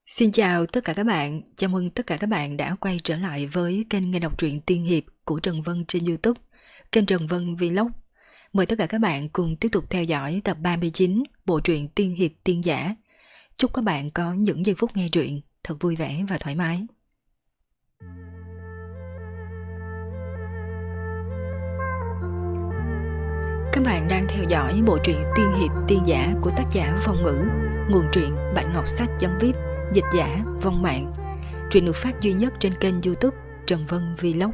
Xin chào tất cả các bạn, chào mừng tất cả các bạn đã quay trở lại với kênh nghe đọc truyện tiên hiệp của Trần Vân trên YouTube, kênh Trần Vân Vlog. Mời tất cả các bạn cùng tiếp tục theo dõi tập 39 bộ truyện tiên hiệp tiên giả. Chúc các bạn có những giây phút nghe truyện thật vui vẻ và thoải mái. Các bạn đang theo dõi bộ truyện tiên hiệp tiên giả của tác giả Phong Ngữ, nguồn truyện Bạch Ngọc Sách.vip, dịch giả Vong Mạng. Truyện được phát duy nhất trên kênh YouTube Trần Vân Vlog.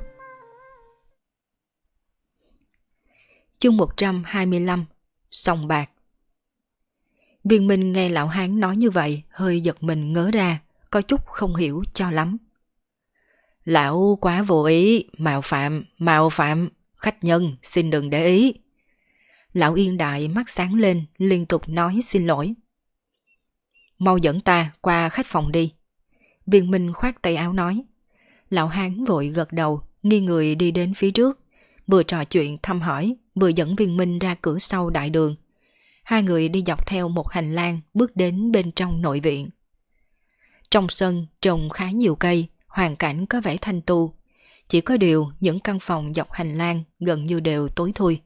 Chương 125, Sòng bạc. Viên Minh nghe lão hán nói như vậy hơi giật mình ngớ ra, có chút không hiểu cho lắm. Lão quá vô ý, mạo phạm, khách nhân xin đừng để ý. Lão Yên Đại mắt sáng lên, liên tục nói xin lỗi. Mau dẫn ta qua khách phòng đi. Viên Minh khoát tay áo nói. Lão hán vội gật đầu, nghiêng người đi đến phía trước, vừa trò chuyện thăm hỏi, vừa dẫn Viên Minh ra cửa sau đại đường. Hai người đi dọc theo một hành lang bước đến bên trong nội viện. Trong sân trồng khá nhiều cây, hoàn cảnh có vẻ thanh tu. Chỉ có điều những căn phòng dọc hành lang gần như đều tối thui.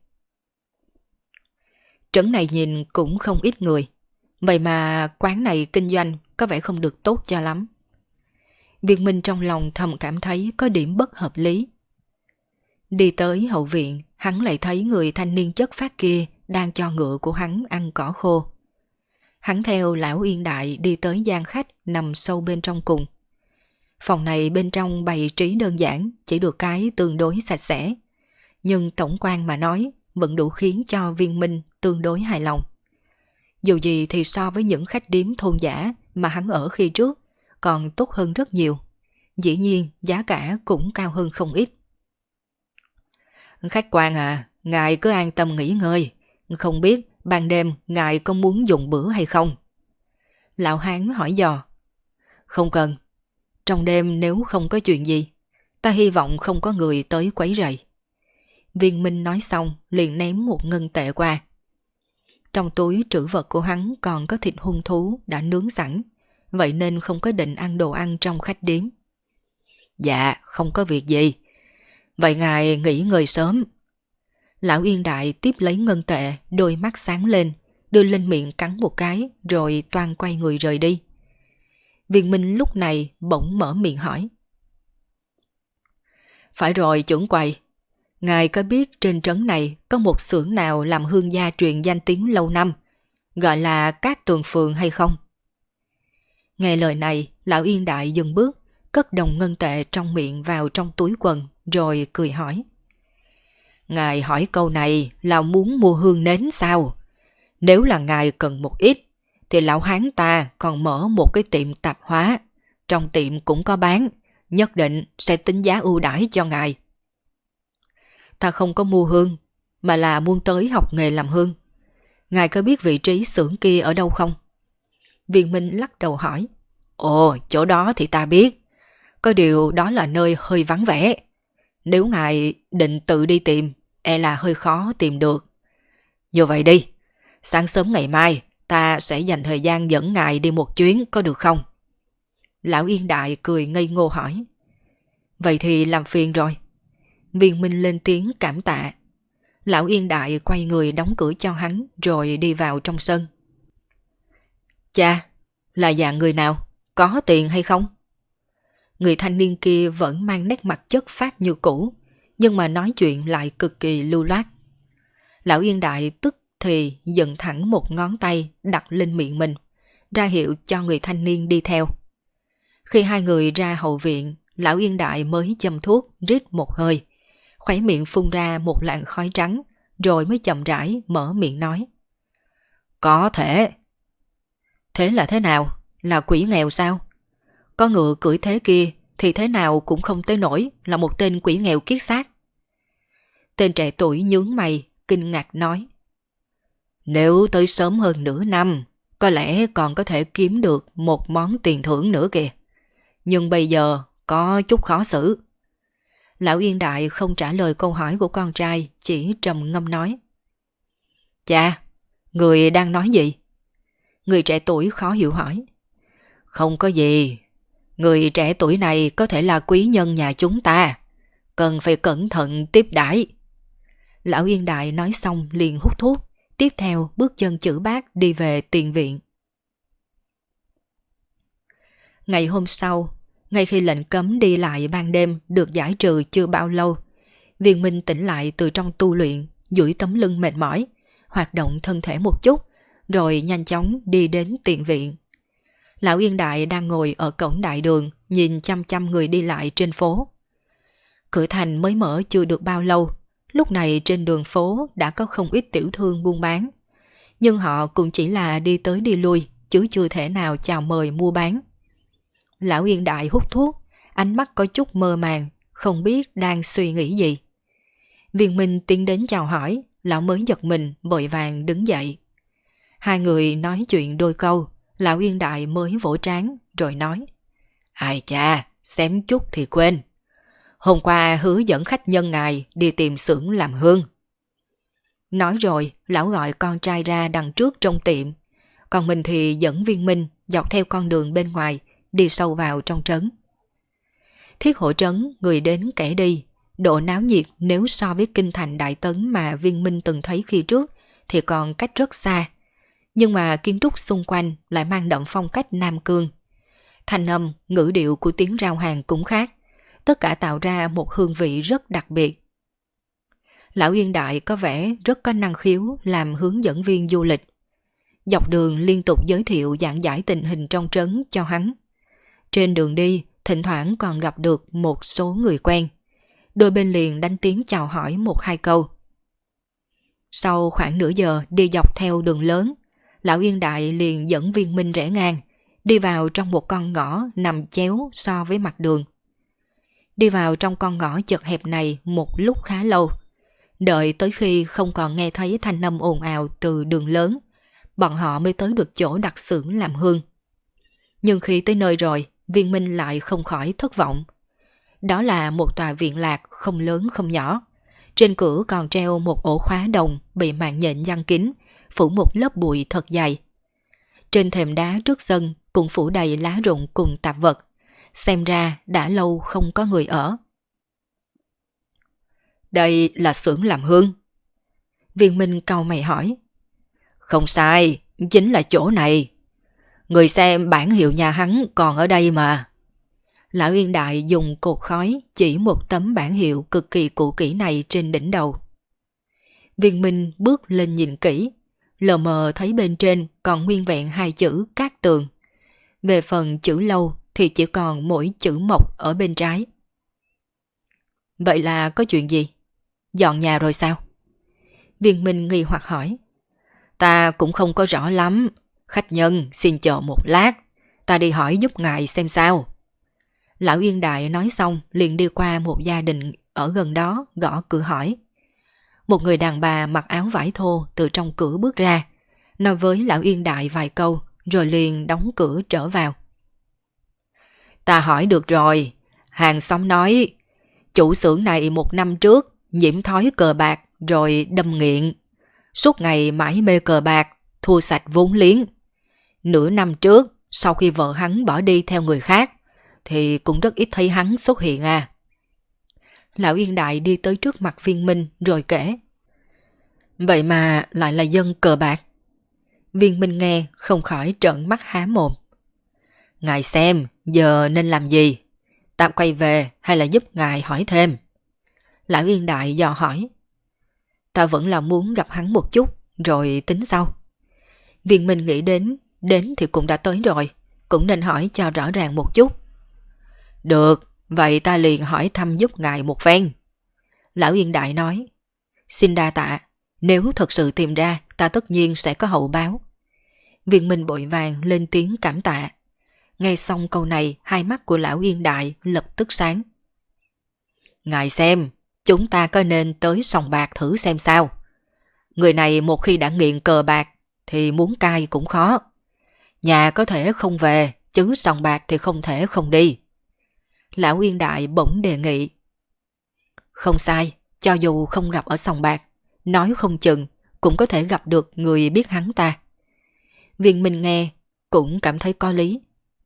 Trấn này nhìn cũng không ít người, vậy mà quán này kinh doanh có vẻ không được tốt cho lắm. Viên Minh trong lòng thầm cảm thấy có điểm bất hợp lý. Đi tới hậu viện, hắn lại thấy người thanh niên chất phác kia đang cho ngựa của hắn ăn cỏ khô. Hắn theo lão Yên Đại đi tới gian khách nằm sâu bên trong cùng. Phòng này bên trong bày trí đơn giản, chỉ được cái tương đối sạch sẽ. Nhưng tổng quan mà nói, vẫn đủ khiến cho Viên Minh tương đối hài lòng. Dù gì thì so với những khách điếm thôn giả mà hắn ở khi trước, còn tốt hơn rất nhiều. Dĩ nhiên giá cả cũng cao hơn không ít. Khách quan à, ngài cứ an tâm nghỉ ngơi. Không biết ban đêm ngài có muốn dùng bữa hay không? Lão hán hỏi dò. Không cần. Trong đêm nếu không có chuyện gì, ta hy vọng không có người tới quấy rầy. Viên Minh nói xong liền ném một ngân tệ qua. Trong túi trữ vật của hắn còn có thịt hung thú đã nướng sẵn, vậy nên không có định ăn đồ ăn trong khách điếm. Dạ, không có việc gì. Vậy ngài nghỉ ngơi sớm. Lão Yên Đại tiếp lấy ngân tệ, đôi mắt sáng lên, đưa lên miệng cắn một cái rồi toan quay người rời đi. Viên Minh lúc này bỗng mở miệng hỏi. Phải rồi trưởng quầy, ngài có biết trên trấn này có một xưởng nào làm hương gia truyền danh tiếng lâu năm, gọi là Cát Tường Phường hay không? Nghe lời này, lão Yên Đại dừng bước, cất đồng ngân tệ trong miệng vào trong túi quần, rồi cười hỏi. Ngài hỏi câu này là muốn mua hương nến sao? Nếu là ngài cần một ít, thì lão hán ta còn mở một cái tiệm tạp hóa. Trong tiệm cũng có bán, nhất định sẽ tính giá ưu đãi cho ngài. Ta không có mua hương, mà là muốn tới học nghề làm hương. Ngài có biết vị trí xưởng kia ở đâu không? Viên Minh lắc đầu hỏi. Ồ, chỗ đó thì ta biết. Có điều đó là nơi hơi vắng vẻ. Nếu ngài định tự đi tìm, e là hơi khó tìm được. Như vậy đi, sáng sớm ngày mai ta sẽ dành thời gian dẫn ngài đi một chuyến, có được không? Lão Yên Đại cười ngây ngô hỏi. Vậy thì làm phiền rồi. Viên Minh lên tiếng cảm tạ. Lão Yên Đại quay người đóng cửa cho hắn rồi đi vào trong sân. Cha, là dạng người nào? Có tiền hay không? Người thanh niên kia vẫn mang nét mặt chất phác như cũ, nhưng mà nói chuyện lại cực kỳ lưu loát. Lão Yên Đại tức thì dựng thẳng một ngón tay đặt lên miệng mình, ra hiệu cho người thanh niên đi theo. Khi hai người ra hậu viện, Lão Yên Đại mới châm thuốc rít một hơi, khóe miệng phun ra một làn khói trắng, rồi mới chậm rãi mở miệng nói. Có thể. Thế là thế nào? Là quỷ nghèo sao? Có ngựa cưỡi thế kia thì thế nào cũng không tới nổi là một tên quỷ nghèo kiết xác. Tên trẻ tuổi nhướng mày, kinh ngạc nói. Nếu tới sớm hơn nửa năm, có lẽ còn có thể kiếm được một món tiền thưởng nữa kìa. Nhưng bây giờ có chút khó xử. Lão Yên Đại không trả lời câu hỏi của con trai, chỉ trầm ngâm nói. Cha, người đang nói gì? Người trẻ tuổi khó hiểu hỏi. Không có gì, người trẻ tuổi này có thể là quý nhân nhà chúng ta, cần phải cẩn thận tiếp đãi. Lão Yên Đại nói xong liền hút thuốc, tiếp theo bước chân chữ bát đi về tiền viện. Ngày hôm sau, ngay khi lệnh cấm đi lại ban đêm được giải trừ chưa bao lâu, Viên Minh tỉnh lại từ trong tu luyện, duỗi tấm lưng mệt mỏi, hoạt động thân thể một chút, rồi nhanh chóng đi đến tiền viện. Lão Yên Đại đang ngồi ở cổng đại đường, nhìn chăm chăm người đi lại trên phố. Cửa thành mới mở chưa được bao lâu, lúc này trên đường phố đã có không ít tiểu thương buôn bán. Nhưng họ cũng chỉ là đi tới đi lui, chứ chưa thể nào chào mời mua bán. Lão Yên Đại hút thuốc, ánh mắt có chút mơ màng, không biết đang suy nghĩ gì. Viên Minh tiến đến chào hỏi, lão mới giật mình vội vàng đứng dậy. Hai người nói chuyện đôi câu, lão Yên Đại mới vỗ trán rồi nói: Ai cha, xém chút thì quên. Hôm qua hứa dẫn khách nhân ngài đi tìm xưởng làm hương. Nói rồi, lão gọi con trai ra đằng trước trong tiệm, còn mình thì dẫn Viên Minh dọc theo con đường bên ngoài đi sâu vào trong trấn. Thiết Hộ trấn người đến kẻ đi, độ náo nhiệt nếu so với kinh thành Đại Tấn mà Viên Minh từng thấy khi trước thì còn cách rất xa. Nhưng mà kiến trúc xung quanh lại mang đậm phong cách Nam Cương. Thanh âm, ngữ điệu của tiếng rao hàng cũng khác, tất cả tạo ra một hương vị rất đặc biệt. Lão Yên Đại có vẻ rất có năng khiếu làm hướng dẫn viên du lịch. Dọc đường liên tục giới thiệu giảng giải tình hình trong trấn cho hắn. Trên đường đi, thỉnh thoảng còn gặp được một số người quen. Đôi bên liền đánh tiếng chào hỏi một hai câu. Sau khoảng nửa giờ đi dọc theo đường lớn, Lão Yên Đại liền dẫn Viên Minh rẽ ngang, đi vào trong một con ngõ nằm chéo so với mặt đường. Đi vào trong con ngõ chật hẹp này một lúc khá lâu. Đợi tới khi không còn nghe thấy thanh âm ồn ào từ đường lớn, bọn họ mới tới được chỗ đặt xưởng làm hương. Nhưng khi tới nơi rồi, Viên Minh lại không khỏi thất vọng. Đó là một tòa viện lạc không lớn không nhỏ. Trên cửa còn treo một ổ khóa đồng bị mạng nhện giăng kín, phủ một lớp bụi thật dày. Trên thềm đá trước sân cũng phủ đầy lá rụng cùng tạp vật. Xem ra đã lâu không có người ở. Đây là xưởng làm hương. Viên Minh cau mày hỏi. Không sai, chính là chỗ này. Người xem bản hiệu nhà hắn còn ở đây mà. Lão Yên Đại dùng cột khói chỉ một tấm bản hiệu cực kỳ cũ kỹ này trên đỉnh đầu. Viên Minh bước lên nhìn kỹ, lờ mờ thấy bên trên còn nguyên vẹn hai chữ Cát Tường. Về phần chữ Lâu thì chỉ còn mỗi chữ Mộc ở bên trái. Vậy là có chuyện gì? Dọn nhà rồi sao? Viên Minh nghi hoặc hỏi. Ta cũng không có rõ lắm. Khách nhân xin chờ một lát, ta đi hỏi giúp ngài xem sao. Lão Yên Đại nói xong liền đi qua một gia đình ở gần đó gõ cửa hỏi. Một người đàn bà mặc áo vải thô từ trong cửa bước ra, nói với Lão Yên Đại vài câu rồi liền đóng cửa trở vào. Ta hỏi được rồi, hàng xóm nói chủ xưởng này một năm trước nhiễm thói cờ bạc rồi đâm nghiện. Suốt ngày mải mê cờ bạc, thua sạch vốn liếng. Nửa năm trước, sau khi vợ hắn bỏ đi theo người khác, thì cũng rất ít thấy hắn xuất hiện à. Lão Yên Đại đi tới trước mặt Viên Minh rồi kể. Vậy mà lại là dân cờ bạc. Viên Minh nghe không khỏi trợn mắt há mồm. Ngài xem, giờ nên làm gì? Tạm quay về hay là giúp ngài hỏi thêm? Lão Yên Đại dò hỏi. Ta vẫn là muốn gặp hắn một chút, rồi tính sau. Viên Minh nghĩ đến thì cũng đã tới rồi, cũng nên hỏi cho rõ ràng một chút. Được, vậy ta liền hỏi thăm giúp ngài một phen. Lão Yên Đại nói. Xin đa tạ, nếu thật sự tìm ra, ta tất nhiên sẽ có hậu báo. Viên Minh vội vàng lên tiếng cảm tạ. Nghe xong câu này, hai mắt của Lão Yên Đại lập tức sáng. Ngài xem, chúng ta có nên tới sòng bạc thử xem sao. Người này một khi đã nghiện cờ bạc thì muốn cai cũng khó. Nhà có thể không về, chứ sòng bạc thì không thể không đi. Lão Yên Đại bỗng đề nghị. Không sai, cho dù không gặp ở sòng bạc, nói không chừng cũng có thể gặp được người biết hắn ta. Viên Minh nghe cũng cảm thấy có lý.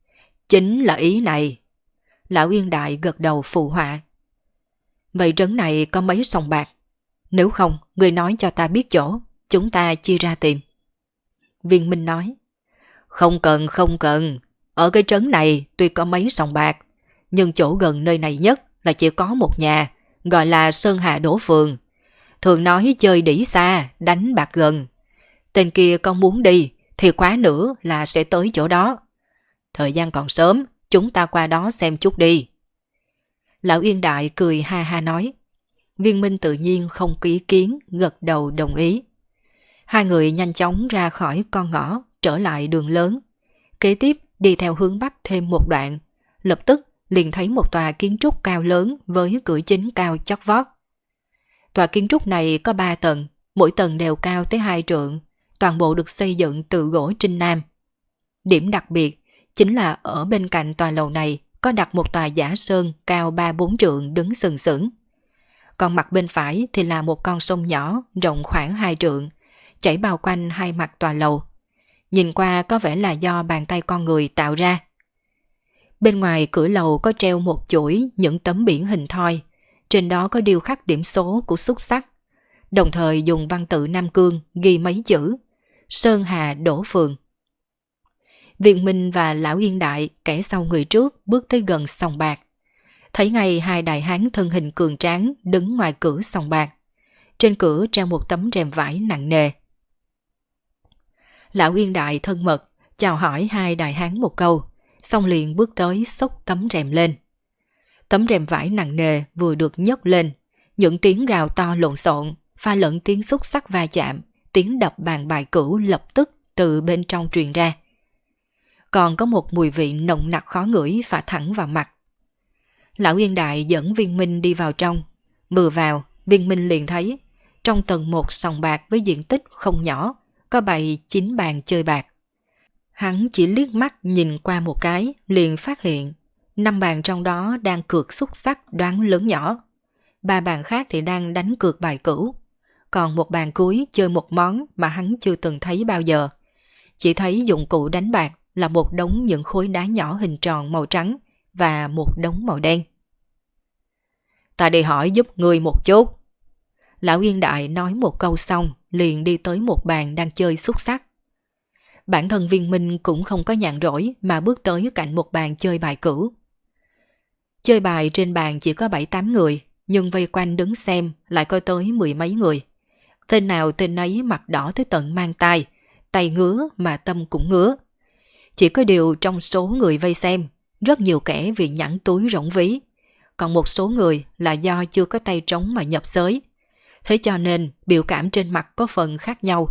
Chính là ý này. Lão Yên Đại gật đầu phụ họa. Vậy trấn này có mấy sòng bạc? Nếu không, người nói cho ta biết chỗ, chúng ta chia ra tìm. Viên Minh nói. Không cần. Ở cái trấn này tuy có mấy sòng bạc, nhưng chỗ gần nơi này nhất là chỉ có một nhà, gọi là Sơn Hà Đỗ Phường. Thường nói chơi đỉ xa, đánh bạc gần. Tên kia con muốn đi thì khóa nữa là sẽ tới chỗ đó. Thời gian còn sớm, chúng ta qua đó xem chút đi. Lão Yên Đại cười ha ha nói. Viên Minh tự nhiên không có ý kiến, gật đầu đồng ý. Hai người nhanh chóng ra khỏi con ngõ, trở lại đường lớn. Kế tiếp đi theo hướng bắc thêm một đoạn, lập tức liền thấy một tòa kiến trúc cao lớn với cửa chính cao chót vót. Tòa kiến trúc này có 3 tầng, mỗi tầng đều cao tới 2 trượng, toàn bộ được xây dựng từ gỗ Trinh Nam. Điểm đặc biệt chính là ở bên cạnh tòa lầu này có đặt một tòa giả sơn cao 3-4 trượng đứng sừng sững. Còn mặt bên phải thì là một con sông nhỏ rộng khoảng 2 trượng, chảy bao quanh hai mặt tòa lầu. Nhìn qua có vẻ là do bàn tay con người tạo ra. Bên ngoài cửa lầu có treo một chuỗi những tấm biển hình thoi, trên đó có điêu khắc điểm số của xúc xắc, đồng thời dùng văn tự Nam Cương ghi mấy chữ Sơn Hà Đỗ Phường. Viên Minh và Lão Yên Đại kẻ sau người trước bước tới gần sòng bạc. Thấy ngay hai đại hán thân hình cường tráng đứng ngoài cửa sòng bạc. Trên cửa treo một tấm rèm vải nặng nề. Lão Yên Đại thân mật chào hỏi hai đại hán một câu, xong liền bước tới xốc tấm rèm lên. Tấm rèm vải nặng nề vừa được nhấc lên, những tiếng gào to lộn xộn, pha lẫn tiếng xúc xắc va chạm, tiếng đập bàn bài cửu lập tức từ bên trong truyền ra. Còn có một mùi vị nồng nặc khó ngửi phả thẳng vào mặt. Lão Yên Đại dẫn Viên Minh đi vào trong. Vừa vào, Viên Minh liền thấy trong tầng một sòng bạc với diện tích không nhỏ có bày 9 bàn chơi bạc. Hắn chỉ liếc mắt nhìn qua một cái liền phát hiện 5 bàn trong đó đang cược xúc xắc đoán lớn nhỏ, 3 bàn khác thì đang đánh cược bài cửu, còn một bàn cuối chơi một món mà hắn chưa từng thấy bao giờ. Chỉ thấy dụng cụ đánh bạc là một đống những khối đá nhỏ hình tròn màu trắng và một đống màu đen. Ta đi hỏi giúp ngươi một chút. Lão Yên Đại nói một câu xong liền đi tới một bàn đang chơi xúc xắc. Bản thân Viên Minh cũng không có nhàn rỗi mà bước tới cạnh một bàn chơi bài cửu. Chơi bài trên bàn chỉ có 7-8 người, nhưng vây quanh đứng xem lại có tới 10 mấy người. Tên nào tên ấy mặt đỏ tới tận mang tai, tay ngứa mà tâm cũng ngứa. Chỉ có điều trong số người vây xem, rất nhiều kẻ vì nhẵn túi rỗng ví, còn một số người là do chưa có tay trống mà nhập giới. Thế cho nên biểu cảm trên mặt có phần khác nhau.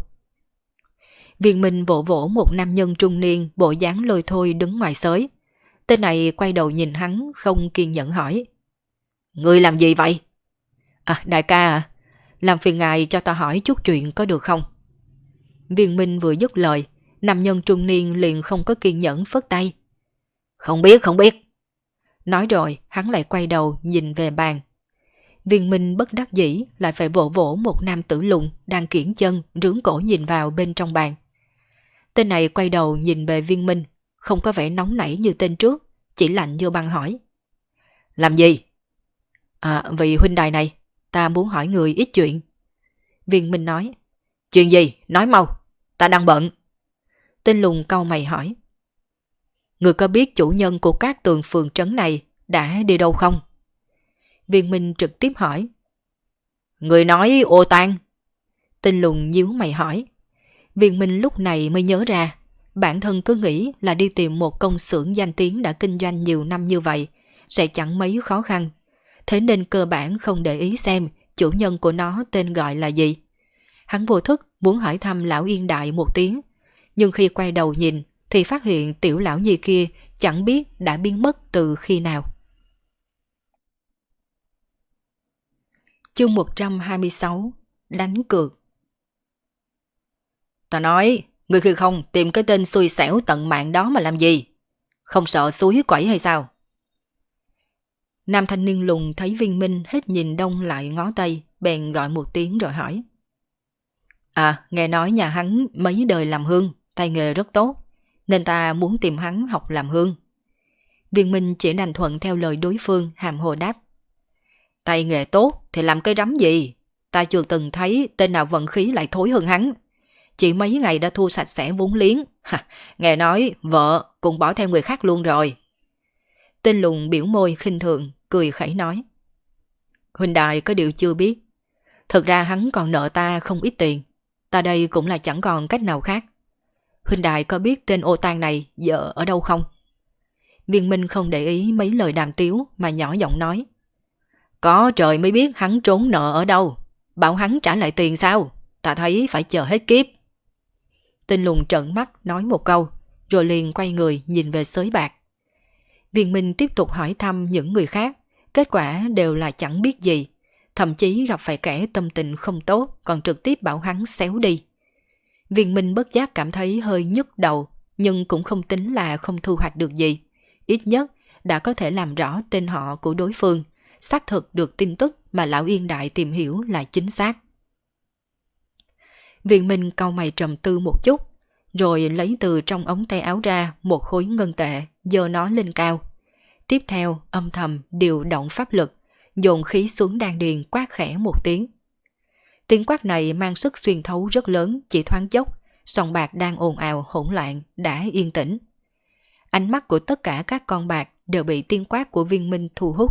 Viên Minh vỗ vỗ một nam nhân trung niên bộ dáng lôi thôi đứng ngoài xới. Tên này quay đầu nhìn hắn không kiên nhẫn hỏi. Ngươi làm gì vậy? À đại ca à, làm phiền ngài cho ta hỏi chút chuyện có được không? Viên Minh vừa dứt lời, nam nhân trung niên liền không có kiên nhẫn phất tay. Không biết. Nói rồi hắn lại quay đầu nhìn về bàn. Viên Minh bất đắc dĩ lại phải vỗ vỗ một nam tử lùn đang kiễng chân rướng cổ nhìn vào bên trong bàn. Tên này quay đầu nhìn về Viên Minh, không có vẻ nóng nảy như tên trước, chỉ lạnh như băng hỏi. Làm gì? À, vị huynh đài này, ta muốn hỏi người ít chuyện. Viên Minh nói. Chuyện gì? Nói mau, ta đang bận. Tên lùn cau mày hỏi. Người có biết chủ nhân của các tường phường trấn này đã đi đâu không? Viên Minh trực tiếp hỏi. Người nói ô tan. Tên lùn nhíu mày hỏi. Viên Minh lúc này mới nhớ ra, bản thân cứ nghĩ là đi tìm một công xưởng danh tiếng đã kinh doanh nhiều năm như vậy sẽ chẳng mấy khó khăn. Thế nên cơ bản không để ý xem chủ nhân của nó tên gọi là gì. Hắn vô thức muốn hỏi thăm lão Yên Đại một tiếng, nhưng khi quay đầu nhìn thì phát hiện tiểu lão nhi kia chẳng biết đã biến mất từ khi nào. Chương 126. Đánh cược. Ta nói, người khi không tìm cái tên xui xẻo tận mạng đó mà làm gì? Không sợ suối quẩy hay sao? Nam thanh niên lùn thấy Viên Minh hết nhìn đông lại ngó tây, bèn gọi một tiếng rồi hỏi. À, nghe nói nhà hắn mấy đời làm hương, tay nghề rất tốt, nên ta muốn tìm hắn học làm hương. Viên Minh chỉ đành thuận theo lời đối phương, hàm hồ đáp. Tay nghề tốt thì làm cái rắm gì? Ta chưa từng thấy tên nào vận khí lại thối hơn hắn. Chỉ mấy ngày đã thu sạch sẽ vốn liếng. Nghe nói vợ cũng bỏ theo người khác luôn rồi. Tên lùn biểu môi khinh thường, cười khẩy nói. Huynh đài có điều chưa biết. Thực ra hắn còn nợ ta không ít tiền. Ta đây cũng là chẳng còn cách nào khác. Huynh đài có biết tên ô tang này giờ ở đâu không? Viên Minh không để ý mấy lời đàm tiếu mà nhỏ giọng nói. Có trời mới biết hắn trốn nợ ở đâu. Bảo hắn trả lại tiền sao? Ta thấy phải chờ hết kiếp. Tên lùn trợn mắt nói một câu, rồi liền quay người nhìn về xới bạc. Viên Minh tiếp tục hỏi thăm những người khác, kết quả đều là chẳng biết gì. Thậm chí gặp phải kẻ tâm tình không tốt còn trực tiếp bảo hắn xéo đi. Viên Minh bất giác cảm thấy hơi nhức đầu, nhưng cũng không tính là không thu hoạch được gì. Ít nhất đã có thể làm rõ tên họ của đối phương, xác thực được tin tức mà Lão Yên Đại tìm hiểu là chính xác. Viên Minh cau mày trầm tư một chút, rồi lấy từ trong ống tay áo ra một khối ngân tệ, giơ nó lên cao. Tiếp theo âm thầm điều động pháp lực, dồn khí xuống đan điền, quát khẽ một tiếng. Tiếng quát này mang sức xuyên thấu rất lớn, chỉ thoáng chốc, sòng bạc đang ồn ào hỗn loạn đã yên tĩnh. Ánh mắt của tất cả các con bạc đều bị tiếng quát của Viên Minh thu hút.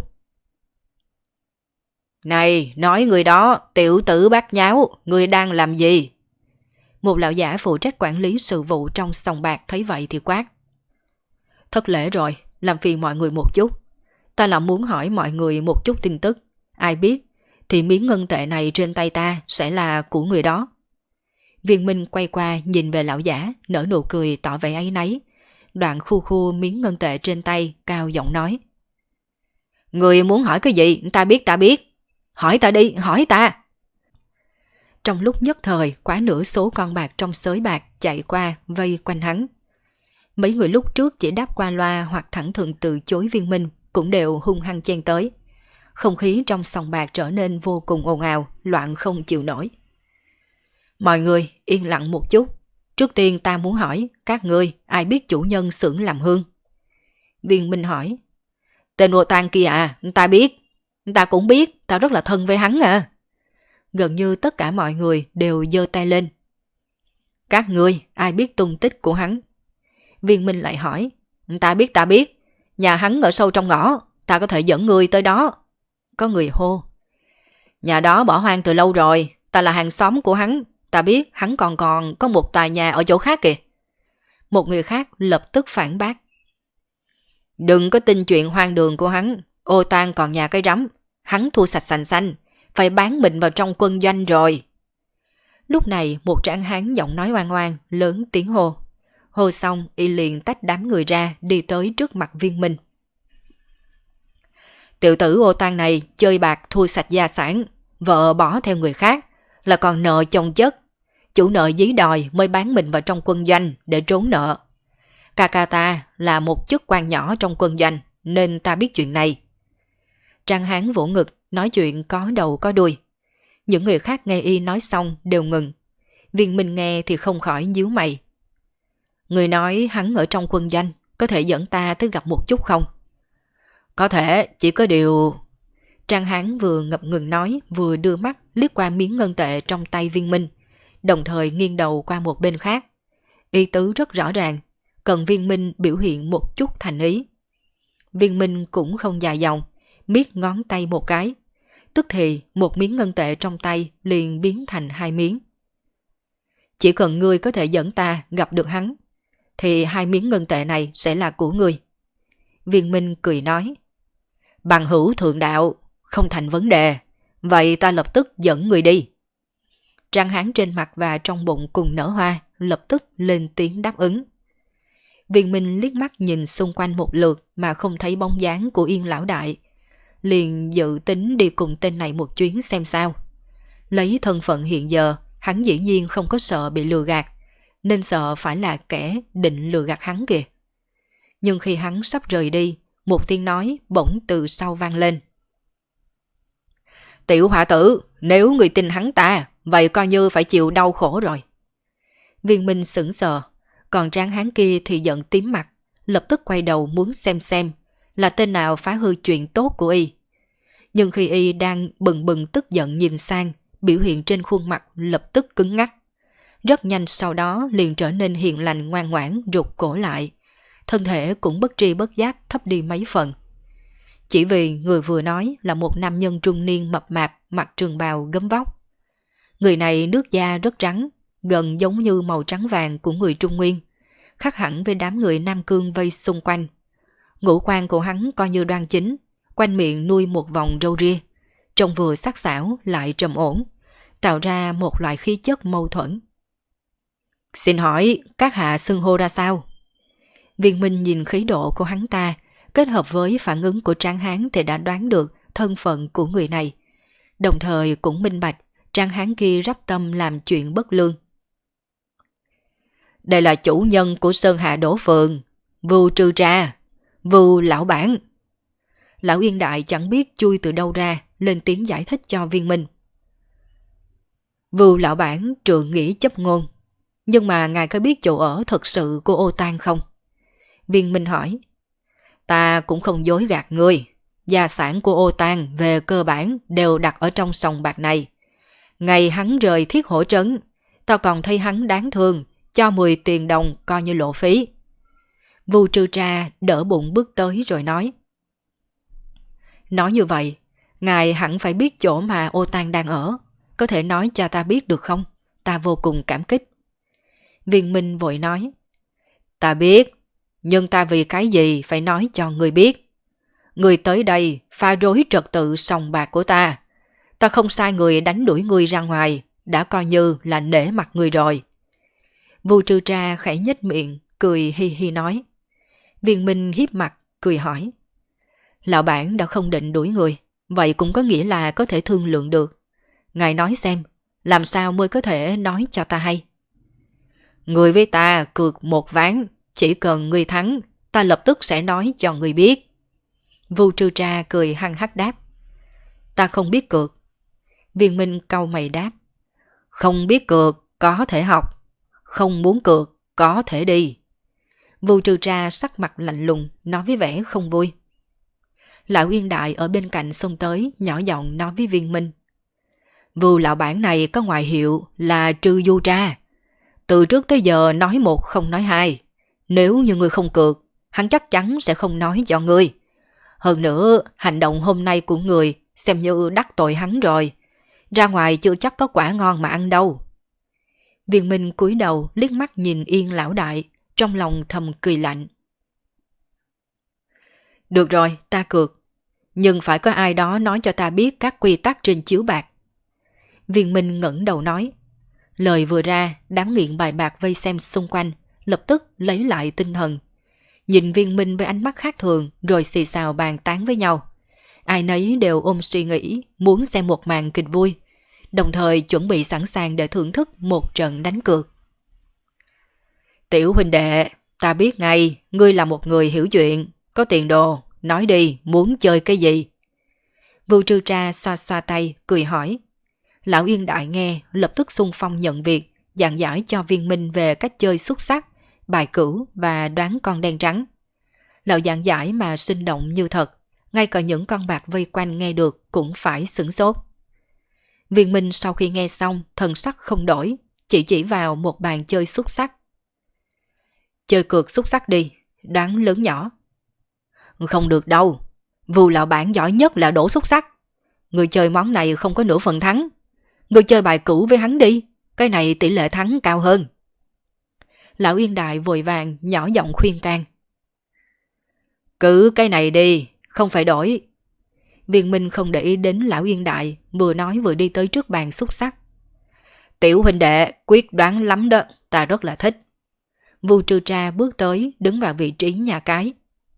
Này, nói người đó, tiểu tử bát nháo, người đang làm gì? Một lão giả phụ trách quản lý sự vụ trong sòng bạc thấy vậy thì quát. Thất lễ rồi, làm phiền mọi người một chút. Ta là muốn hỏi mọi người một chút tin tức. Ai biết thì miếng ngân tệ này trên tay ta sẽ là của người đó. Viên Minh quay qua nhìn về lão giả, nở nụ cười tỏ vẻ áy náy. Đoạn khu khu miếng ngân tệ trên tay, cao giọng nói. Người muốn hỏi cái gì? Ta biết. Hỏi ta đi, hỏi ta. Trong lúc nhất thời, quá nửa số con bạc trong xới bạc chạy qua vây quanh hắn. Mấy người lúc trước chỉ đáp qua loa hoặc thẳng thừng từ chối Viên Minh cũng đều hung hăng chen tới. Không khí trong sòng bạc trở nên vô cùng ồn ào, loạn không chịu nổi. Mọi người yên lặng một chút. Trước tiên ta muốn hỏi các ngươi ai biết chủ nhân xưởng làm hương? Viên Minh hỏi. Tên ô tang kia à, ta biết. Ta cũng biết, ta rất là thân với hắn à. Gần như tất cả mọi người đều giơ tay lên. Các ngươi ai biết tung tích của hắn? Viên Minh lại hỏi. Ta biết. Nhà hắn ở sâu trong ngõ, ta có thể dẫn người tới đó. Có người hô. Nhà đó bỏ hoang từ lâu rồi, ta là hàng xóm của hắn. Ta biết hắn còn có một tòa nhà ở chỗ khác kìa. Một người khác lập tức phản bác. Đừng có tin chuyện hoang đường của hắn. Ô tang còn nhà cái rắm. Hắn thua sạch sành xanh, phải bán mình vào trong quân doanh rồi. Lúc này một tráng hán giọng nói oang oang lớn tiếng hô. Hô xong y liền tách đám người ra đi tới trước mặt Viên Minh. Tiểu tử ô tang này chơi bạc thua sạch gia sản, vợ bỏ theo người khác, là còn nợ chồng chất. Chủ nợ dí đòi mới bán mình vào trong quân doanh để trốn nợ. Ca ta là một chức quan nhỏ trong quân doanh nên ta biết chuyện này. Trang hán vỗ ngực nói chuyện có đầu có đuôi. Những người khác nghe y nói xong đều ngừng. Viên Minh nghe thì không khỏi nhíu mày. Người nói hắn ở trong quân doanh, có thể dẫn ta tới gặp một chút không? Có thể, chỉ có điều... Trang hán vừa ngập ngừng nói, vừa đưa mắt liếc qua miếng ngân tệ trong tay Viên Minh, đồng thời nghiêng đầu qua một bên khác. Ý tứ rất rõ ràng, cần Viên Minh biểu hiện một chút thành ý. Viên Minh cũng không dài dòng, miết ngón tay một cái. Tức thì một miếng ngân tệ trong tay liền biến thành hai miếng. Chỉ cần ngươi có thể dẫn ta gặp được hắn, thì hai miếng ngân tệ này sẽ là của ngươi. Viên Minh cười nói. Bằng hữu thượng đạo, không thành vấn đề. Vậy ta lập tức dẫn người đi. Trang hán trên mặt và trong bụng cùng nở hoa, lập tức lên tiếng đáp ứng. Viên Minh liếc mắt nhìn xung quanh một lượt mà không thấy bóng dáng của Yên lão đại. Liền dự tính đi cùng tên này một chuyến xem sao. Lấy thân phận hiện giờ, hắn dĩ nhiên không có sợ bị lừa gạt, nên sợ phải là kẻ định lừa gạt hắn kìa. Nhưng khi hắn sắp rời đi, một tiếng nói bỗng từ sau vang lên. Tiểu hỏa tử, nếu người tin hắn ta, vậy coi như phải chịu đau khổ rồi. Viên Minh sững sờ, còn tráng hán kia thì giận tím mặt, lập tức quay đầu muốn xem là tên nào phá hư chuyện tốt của y. Nhưng khi y đang bừng bừng tức giận nhìn sang, biểu hiện trên khuôn mặt lập tức cứng ngắc. Rất nhanh sau đó liền trở nên hiền lành ngoan ngoãn rụt cổ lại. Thân thể cũng bất tri bất giác thấp đi mấy phần. Chỉ vì người vừa nói là một nam nhân trung niên mập mạp mặc trường bào gấm vóc. Người này nước da rất trắng, gần giống như màu trắng vàng của người Trung Nguyên, khác hẳn với đám người Nam Cương vây xung quanh. Ngũ quan của hắn coi như đoan chính, quanh miệng nuôi một vòng râu ria, trông vừa sắc sảo lại trầm ổn, tạo ra một loại khí chất mâu thuẫn. Xin hỏi các hạ xưng hô ra sao? Viên Minh nhìn khí độ của hắn ta, kết hợp với phản ứng của Tráng Hán thì đã đoán được thân phận của người này. Đồng thời cũng minh bạch Tráng Hán kia rắp tâm làm chuyện bất lương. Đây là chủ nhân của Sơn Hạ Đỗ Phường, Vưu Trư Tra, Vưu lão bản. Lão Yên Đại chẳng biết chui từ đâu ra, lên tiếng giải thích cho Viên Minh. Vưu lão bản trượng nghĩa chấp ngôn, nhưng mà ngài có biết chỗ ở thật sự của Ô Tang không? Viên Minh hỏi. Ta cũng không dối gạt ngươi, gia sản của Ô Tang về cơ bản đều đặt ở trong sòng bạc này. Ngày hắn rời Thiết Hổ Trấn, tao còn thấy hắn đáng thương, cho 10 tiền đồng coi như lộ phí. Vưu Trư Tra đỡ bụng bước tới rồi nói. Nói như vậy, ngài hẳn phải biết chỗ mà Ô Tang đang ở, có thể nói cho ta biết được không? Ta vô cùng cảm kích. Viên Minh vội nói. Ta biết, nhưng ta vì cái gì phải nói cho người biết? Người tới đây phá rối trật tự sòng bạc của ta. Ta không sai người đánh đuổi người ra ngoài, đã coi như là nể mặt người rồi. Vưu Trư Tra khẽ nhếch miệng, cười hi hi nói. Viên Minh hiếp mặt, cười hỏi. Lão bản đã không định đuổi người, vậy cũng có nghĩa là có thể thương lượng được. Ngài nói xem, làm sao mới có thể nói cho ta hay? Người với ta cược một ván, chỉ cần người thắng, ta lập tức sẽ nói cho người biết. Vưu Trư Tra cười hăng hắc đáp. Ta không biết cược. Viên Minh cau mày đáp. Không biết cược, có thể học. Không muốn cược, có thể đi. Vưu Trư Tra sắc mặt lạnh lùng, nói với vẻ không vui. Lão Yên Đại ở bên cạnh xông tới, nhỏ giọng nói với Viên Minh. Vưu lão bản này có ngoại hiệu là Trư Du Tra. Từ trước tới giờ nói một không nói hai. Nếu như ngươi không cược, hắn chắc chắn sẽ không nói cho ngươi. Hơn nữa, hành động hôm nay của người xem như đắc tội hắn rồi. Ra ngoài chưa chắc có quả ngon mà ăn đâu. Viên Minh cúi đầu liếc mắt nhìn Yên lão đại, trong lòng thầm cười lạnh. Được rồi, ta cược. Nhưng phải có ai đó nói cho ta biết các quy tắc trên chiếu bạc. Viên Minh ngẩng đầu nói. Lời vừa ra, đám nghiện bài bạc vây xem xung quanh, lập tức lấy lại tinh thần. Nhìn Viên Minh với ánh mắt khác thường rồi xì xào bàn tán với nhau. Ai nấy đều ôm suy nghĩ muốn xem một màn kịch vui, đồng thời chuẩn bị sẵn sàng để thưởng thức một trận đánh cược. Tiểu huynh đệ, ta biết ngay, ngươi là một người hiểu chuyện, có tiền đồ, nói đi, muốn chơi cái gì? Vưu Trư Tra xoa xoa tay, cười hỏi. Lão Yên Đại nghe, lập tức xung phong nhận việc, giảng giải cho Viên Minh về cách chơi xúc xắc, bài cửu và đoán con đen trắng. Lão giảng giải mà sinh động như thật, ngay cả những con bạc vây quanh nghe được cũng phải sửng sốt. Viên Minh sau khi nghe xong, thần sắc không đổi, chỉ vào một bàn chơi xúc xắc. Chơi cược xúc xắc đi, đoán lớn nhỏ. Không được đâu, Vưu lão bản giỏi nhất là đổ xúc xắc. Người chơi món này không có nửa phần thắng. Người chơi bài cửu với hắn đi, cái này tỷ lệ thắng cao hơn. Lão Yên Đại vội vàng nhỏ giọng khuyên can. Cứ cái này đi, không phải đổi. Viên Minh không để ý đến Lão Yên Đại, vừa nói vừa đi tới trước bàn xúc xắc. Tiểu huynh đệ quyết đoán lắm đó, ta rất là thích. Vưu Trư Tra bước tới, đứng vào vị trí nhà cái.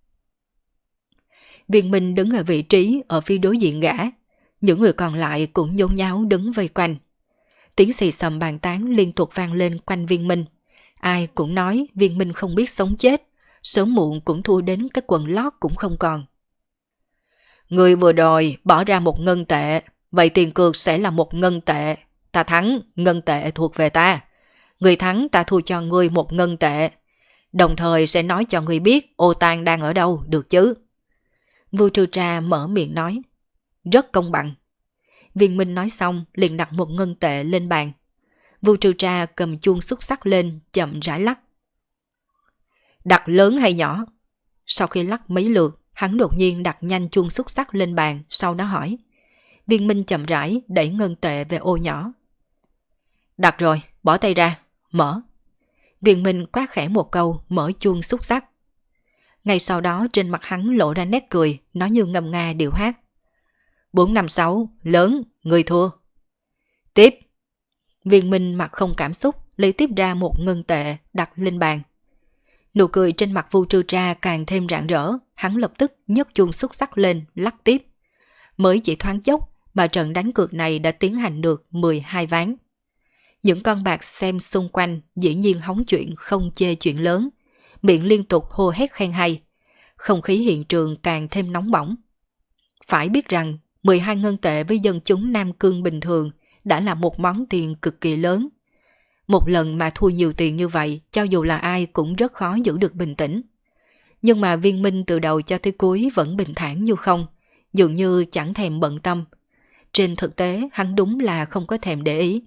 Viên Minh đứng ở vị trí ở phía đối diện gã. Những người còn lại cũng nhốn nháo đứng vây quanh. Tiếng xì xầm bàn tán liên tục vang lên quanh Viên Minh. Ai cũng nói Viên Minh không biết sống chết, sớm muộn cũng thua đến cái quần lót cũng không còn. Người vừa rồi bỏ ra 1 ngân tệ, vậy tiền cược sẽ là 1 ngân tệ. Ta thắng, ngân tệ thuộc về ta. Người thắng ta thu cho ngươi 1 ngân tệ. Đồng thời sẽ nói cho ngươi biết Ô Tang đang ở đâu, được chứ? Vu Trư Tra mở miệng nói. Rất công bằng. Viên Minh nói xong liền đặt một ngân tệ lên bàn. Vu Trư Tra cầm chuông xúc xắc lên chậm rãi lắc. Đặt lớn hay nhỏ? Sau khi lắc mấy lượt, hắn đột nhiên đặt nhanh chuông xúc xắc lên bàn, sau đó hỏi. Viên Minh chậm rãi đẩy ngân tệ về ô nhỏ. Đặt rồi, bỏ tay ra, mở. Viên Minh quát khẽ một câu, mở chuông xúc xắc. Ngay sau đó trên mặt hắn lộ ra nét cười, nói như ngâm nga điệu hát. 456, lớn, người thua. Tiếp. Viên Minh mặt không cảm xúc, lấy tiếp ra một ngân tệ đặt lên bàn. Nụ cười trên mặt Vu Trư Tra càng thêm rạng rỡ, hắn lập tức nhấc chuông xúc xắc lên, lắc tiếp. Mới chỉ thoáng chốc mà trận đánh cược này đã tiến hành được 12 ván. Những con bạc xem xung quanh dĩ nhiên hóng chuyện không chê chuyện lớn, miệng liên tục hô hét khen hay. Không khí hiện trường càng thêm nóng bỏng. Phải biết rằng 12 ngân tệ với dân chúng Nam Cương bình thường đã là một món tiền cực kỳ lớn. Một lần mà thua nhiều tiền như vậy, cho dù là ai cũng rất khó giữ được bình tĩnh. Nhưng mà Viên Minh từ đầu cho tới cuối vẫn bình thản như không, dường như chẳng thèm bận tâm. Trên thực tế hắn đúng là không có thèm để ý.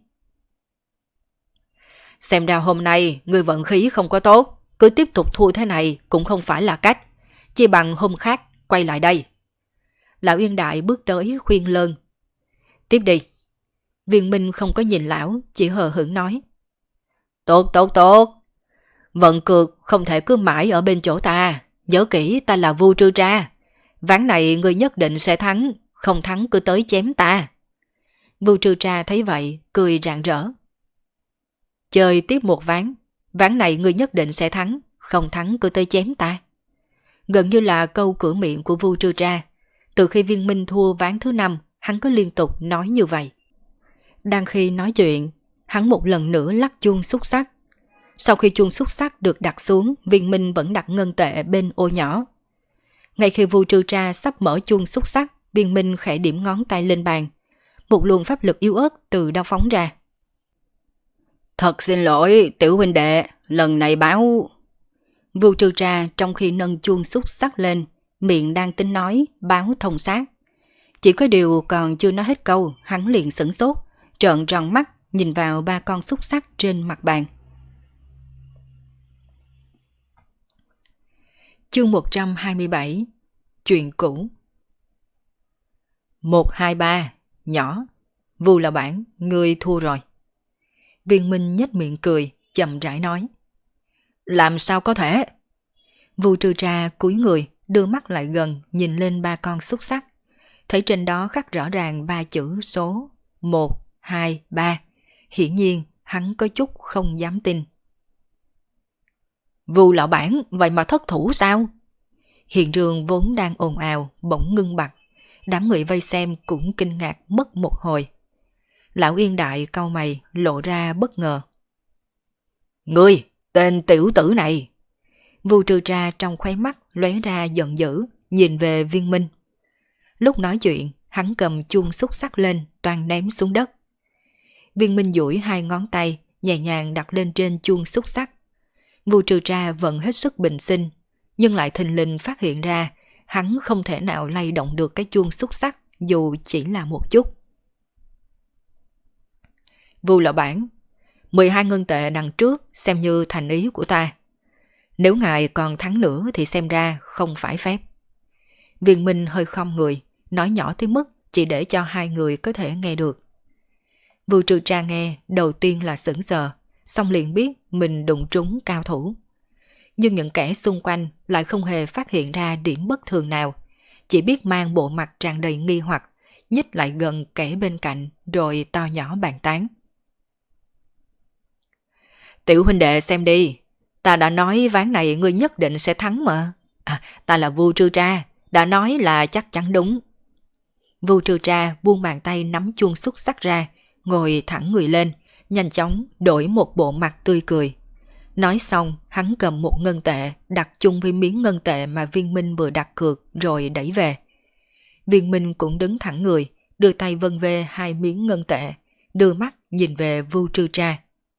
Xem ra hôm nay người vận khí không có tốt, cứ tiếp tục thua thế này cũng không phải là cách. Chỉ bằng hôm khác quay lại đây. Lão Yên Đại bước tới khuyên lơn. Tiếp đi. Viên Minh không có nhìn lão, chỉ hờ hững nói. Tốt tốt tốt. Vận cược không thể cứ mãi ở bên chỗ ta. Nhớ kỹ ta là Vu Trư Tra. Ván này người nhất định sẽ thắng, không thắng cứ tới chém ta. Vu Trư Tra thấy vậy, cười rạng rỡ. Chơi tiếp một ván. Ván này người nhất định sẽ thắng, không thắng cứ tới chém ta. Gần như là câu cửa miệng của Vu Trư Tra. Từ khi Viên Minh thua ván thứ 5, hắn cứ liên tục nói như vậy. Đang khi nói chuyện, hắn một lần nữa lắc chuông xúc xắc. Sau khi chuông xúc xắc được đặt xuống, Viên Minh vẫn đặt ngân tệ bên ô nhỏ. Ngay khi Vu Trư Tra sắp mở chuông xúc xắc, Viên Minh khẽ điểm ngón tay lên bàn. Một luồng pháp lực yếu ớt từ đó phóng ra. Thật xin lỗi, tiểu huynh đệ, lần này báo... Vu Trư Tra trong khi nâng chuông xúc xắc lên, miệng đang tính nói báo thông sát. Chỉ có điều còn chưa nói hết câu, hắn liền sửng sốt, trợn tròn mắt nhìn vào 3 con xúc xắc trên mặt bàn. Chương 127. Chuyện cũ. 1, 2, 3, nhỏ. Vu là bản, ngươi thua rồi. Viên Minh nhếch miệng cười, chậm rãi nói. Làm sao có thể? Vu Trư Tra cúi người, đưa mắt lại gần, nhìn lên 3 con xúc xắc. Thấy trên đó khắc rõ ràng 3 chữ số 1, 2, 3. Hiển nhiên hắn có chút không dám tin. Vu lão bản, vậy mà thất thủ sao? Hiện trường vốn đang ồn ào, bỗng ngưng bặt. Đám người vây xem cũng kinh ngạc mất một hồi. Lão Yên Đại cau mày, lộ ra bất ngờ. Ngươi, tên tiểu tử này! Vu Trư Tra trong khóe mắt lóe ra giận dữ, nhìn về Viên Minh. Lúc nói chuyện, hắn cầm chuông xúc xắc lên, toàn ném xuống đất. Viên Minh duỗi 2 ngón tay, nhẹ nhàng đặt lên trên chuông xúc xắc. Vu Trư Tra vẫn hết sức bình sinh, nhưng lại thình lình phát hiện ra hắn không thể nào lay động được cái chuông xúc xắc dù chỉ là một chút. Vu lão bản, 12 ngân tệ đằng trước xem như thành ý của ta. Nếu ngài còn thắng nữa thì xem ra không phải phép. Viên Minh hơi khom người, nói nhỏ tới mức chỉ để cho 2 người có thể nghe được. Vu Trư Tra nghe đầu tiên là sững sờ, xong liền biết mình đụng trúng cao thủ. Nhưng những kẻ xung quanh lại không hề phát hiện ra điểm bất thường nào, chỉ biết mang bộ mặt tràn đầy nghi hoặc, nhích lại gần kẻ bên cạnh rồi to nhỏ bàn tán. Tiểu huynh đệ xem đi, ta đã nói ván này ngươi nhất định sẽ thắng mà. Ta là Vu Trư Tra, đã nói là chắc chắn đúng. Vu Trư Tra buông bàn tay nắm chuông xúc xắc ra, ngồi thẳng người lên, nhanh chóng đổi một bộ mặt tươi cười. Nói xong, hắn cầm một ngân tệ, đặt chung với miếng ngân tệ mà Viên Minh vừa đặt cược rồi đẩy về. Viên Minh cũng đứng thẳng người, đưa tay vân về 2 miếng ngân tệ, đưa mắt nhìn về Vu Trư Tra.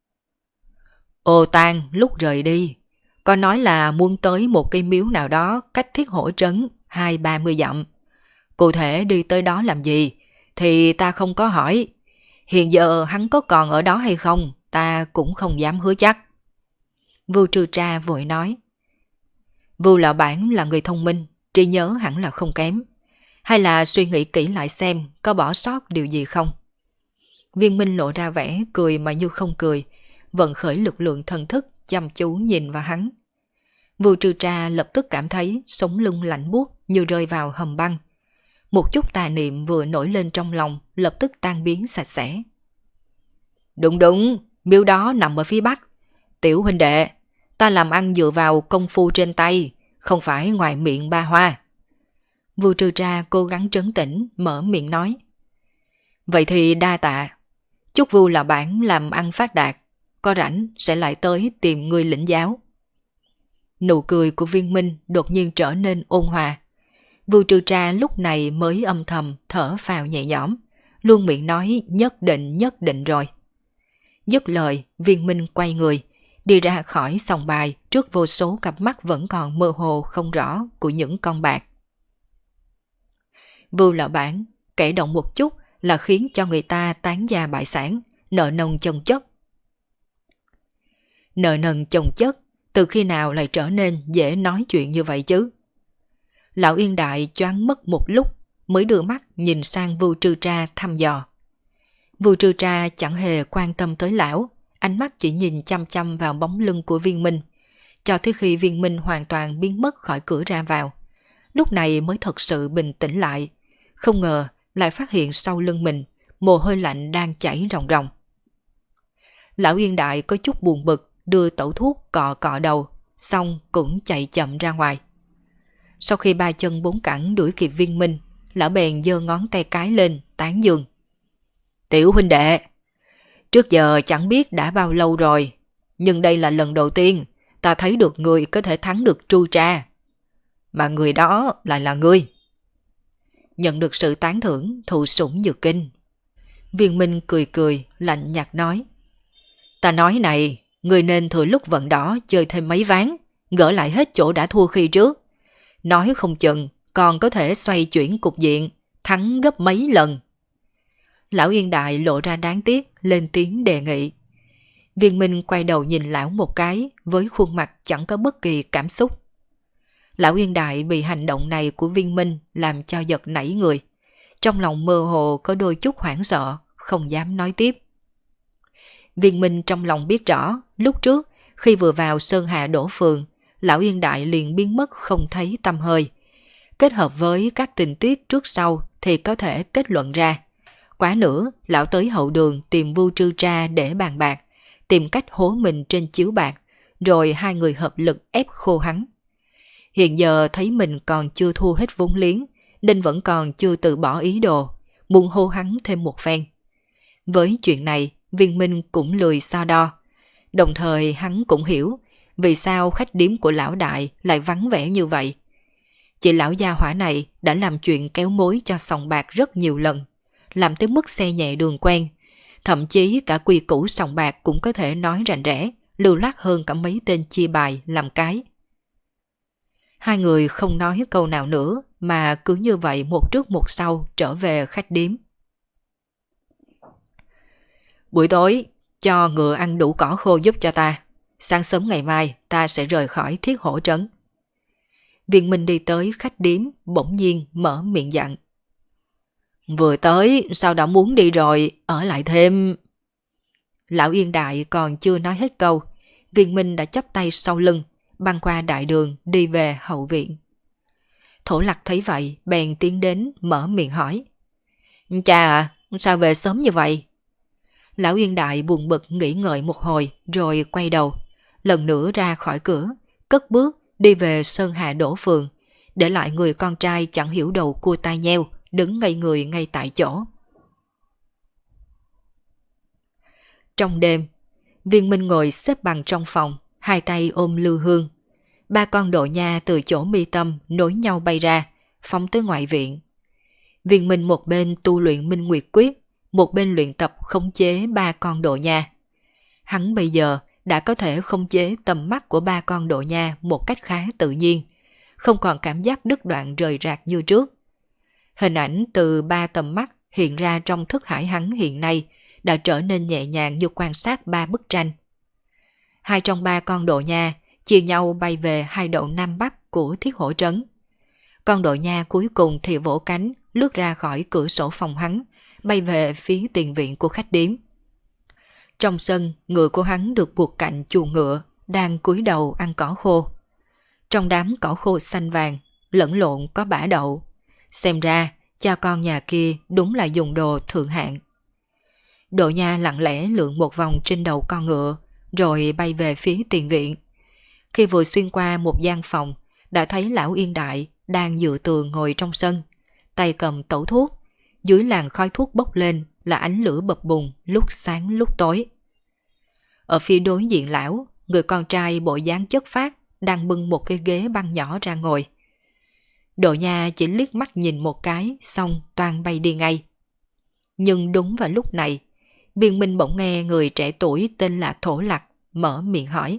Ô Tang lúc rời đi, có nói là muốn tới một cây miếu nào đó cách Thiết Hổ Trấn 20-30 dặm. Cụ thể đi tới đó làm gì thì ta không có hỏi. Hiện giờ hắn có còn ở đó hay không, ta cũng không dám hứa chắc. Vưu Trư Tra vội nói. Vưu Lão Bản là người thông minh, trí nhớ hẳn là không kém. Hay là suy nghĩ kỹ lại xem có bỏ sót điều gì không? Viên Minh lộ ra vẻ cười mà như không cười, vận khởi lực lượng thần thức chăm chú nhìn vào hắn. Vưu Trư Tra lập tức cảm thấy sống lưng lạnh buốt như rơi vào hầm băng. Một chút tà niệm vừa nổi lên trong lòng lập tức tan biến sạch sẽ. Đúng đúng, miếu đó nằm ở phía bắc. Tiểu huynh đệ, ta làm ăn dựa vào công phu trên tay, không phải ngoài miệng ba hoa. Vưu Trư Tra cố gắng trấn tĩnh, mở miệng nói. Vậy thì đa tạ. Chúc Vưu Lão Bản làm ăn phát đạt, có rảnh sẽ lại tới tìm ngươi lĩnh giáo. Nụ cười của Viên Minh đột nhiên trở nên ôn hòa. Vưu Trư Tra lúc này mới âm thầm thở phào nhẹ nhõm, luôn miệng nói nhất định rồi. Dứt lời, Viên Minh quay người, đi ra khỏi sòng bài trước vô số cặp mắt vẫn còn mơ hồ không rõ của những con bạc. Vưu Lão Bản, kẻ động một chút là khiến cho người ta tán gia bại sản, nợ nần chồng chất. Nợ nần chồng chất, từ khi nào lại trở nên dễ nói chuyện như vậy chứ? Lão Yên Đại choáng mất một lúc mới đưa mắt nhìn sang Vưu Trư Tra thăm dò. Vưu Trư Tra chẳng hề quan tâm tới lão, ánh mắt chỉ nhìn chăm chăm vào bóng lưng của Viên Minh, cho tới khi Viên Minh hoàn toàn biến mất khỏi cửa ra vào. Lúc này mới thật sự bình tĩnh lại, không ngờ lại phát hiện sau lưng mình mồ hôi lạnh đang chảy ròng ròng. Lão Yên Đại có chút buồn bực, đưa tẩu thuốc cọ cọ đầu, xong cũng chạy chậm ra ngoài. Sau khi ba chân bốn cẳng đuổi kịp Viên Minh, lão bèn giơ ngón tay cái lên tán dương. Tiểu huynh đệ, trước giờ chẳng biết đã bao lâu rồi, nhưng đây là lần đầu tiên ta thấy được người có thể thắng được Tru Tra. Mà người đó lại là ngươi. Nhận được sự tán thưởng, thụ sủng nhược kinh. Viên Minh cười cười, lạnh nhạt nói. Ta nói này, ngươi nên thừa lúc vận đỏ chơi thêm mấy ván, gỡ lại hết chỗ đã thua khi trước. Nói không chừng còn có thể xoay chuyển cục diện, thắng gấp mấy lần. Lão Yên Đại lộ ra đáng tiếc, lên tiếng đề nghị. Viên Minh quay đầu nhìn lão một cái, với khuôn mặt chẳng có bất kỳ cảm xúc. Lão Yên Đại bị hành động này của Viên Minh làm cho giật nảy người. Trong lòng mơ hồ có đôi chút hoảng sợ, không dám nói tiếp. Viên Minh trong lòng biết rõ, lúc trước khi vừa vào Sơn Hà Đỗ Phường, Lão Yên Đại liền biến mất không thấy tăm hơi. Kết hợp với các tình tiết trước sau thì có thể kết luận ra. Quá nữa, lão tới hậu đường tìm Vưu Trư Tra để bàn bạc, tìm cách hố mình trên chiếu bạc, rồi hai người hợp lực ép khô hắn. Hiện giờ thấy mình còn chưa thu hết vốn liếng, nên vẫn còn chưa từ bỏ ý đồ, muốn hô hắn thêm một phen. Với chuyện này, Viên Minh cũng lười so đo. Đồng thời hắn cũng hiểu vì sao khách điếm của lão đại lại vắng vẻ như vậy. Chị lão gia hỏa này đã làm chuyện kéo mối cho sòng bạc rất nhiều lần, làm tới mức xe nhẹ đường quen. Thậm chí cả quy củ sòng bạc cũng có thể nói rành rẽ, lưu loát hơn cả mấy tên chia bài làm cái. Hai người không nói câu nào nữa mà cứ như vậy một trước một sau trở về khách điếm. Buổi tối, cho ngựa ăn đủ cỏ khô giúp cho ta. Sáng sớm ngày mai ta sẽ rời khỏi Thiết Hổ Trấn. Viên Minh đi tới khách điếm, bỗng nhiên mở miệng dặn. Vừa tới, sao đã muốn đi rồi, ở lại thêm. Lão Yên Đại còn chưa nói hết câu, Viên Minh đã chắp tay sau lưng, băng qua đại đường đi về hậu viện. Thổ Lặc thấy vậy, bèn tiến đến mở miệng hỏi. Cha à, sao về sớm như vậy? Lão Yên Đại buồn bực nghĩ ngợi một hồi rồi quay đầu, lần nữa ra khỏi cửa, cất bước đi về Sơn Hà Đỗ Phường, để lại người con trai chẳng hiểu đầu cua tai nheo, đứng ngây người ngay tại chỗ. Trong đêm, Viên Minh ngồi xếp bằng trong phòng, hai tay ôm lư hương. Ba con độ nha từ chỗ mi tâm nối nhau bay ra, phóng tới ngoại viện. Viên Minh một bên tu luyện Minh Nguyệt Quyết, một bên luyện tập khống chế ba con độ nha. Hắn bây giờ đã có thể khống chế tầm mắt của ba con độ nha một cách khá tự nhiên, không còn cảm giác đứt đoạn rời rạc như trước. Hình ảnh từ 3 tầm mắt hiện ra trong thức hải hắn hiện nay đã trở nên nhẹ nhàng như quan sát 3 bức tranh. 2 trong 3 con độ nha chia nhau bay về 2 đầu Nam Bắc của Thiết Hổ Trấn. Con độ nha cuối cùng thì vỗ cánh lướt ra khỏi cửa sổ phòng hắn, bay về phía tiền viện của khách điếm. Trong sân, ngựa của hắn được buộc cạnh chuồng ngựa, đang cúi đầu ăn cỏ khô. Trong đám cỏ khô xanh vàng, lẫn lộn có bã đậu. Xem ra, cha con nhà kia đúng là dùng đồ thượng hạng. Độ nha lặng lẽ lượn một vòng trên đầu con ngựa, rồi bay về phía tiền viện. Khi vừa xuyên qua một gian phòng, đã thấy lão Yên Đại đang dựa tường ngồi trong sân, tay cầm tẩu thuốc. Dưới làn khói thuốc bốc lên là ánh lửa bập bùng lúc sáng lúc tối. Ở phía đối diện lão, người con trai bộ dáng chất phác đang bưng một cái ghế băng nhỏ ra ngồi. Độ nha chỉ liếc mắt nhìn một cái xong toan bay đi ngay. Nhưng đúng vào lúc này, Viên Minh bỗng nghe người trẻ tuổi tên là Thổ Lặc mở miệng hỏi.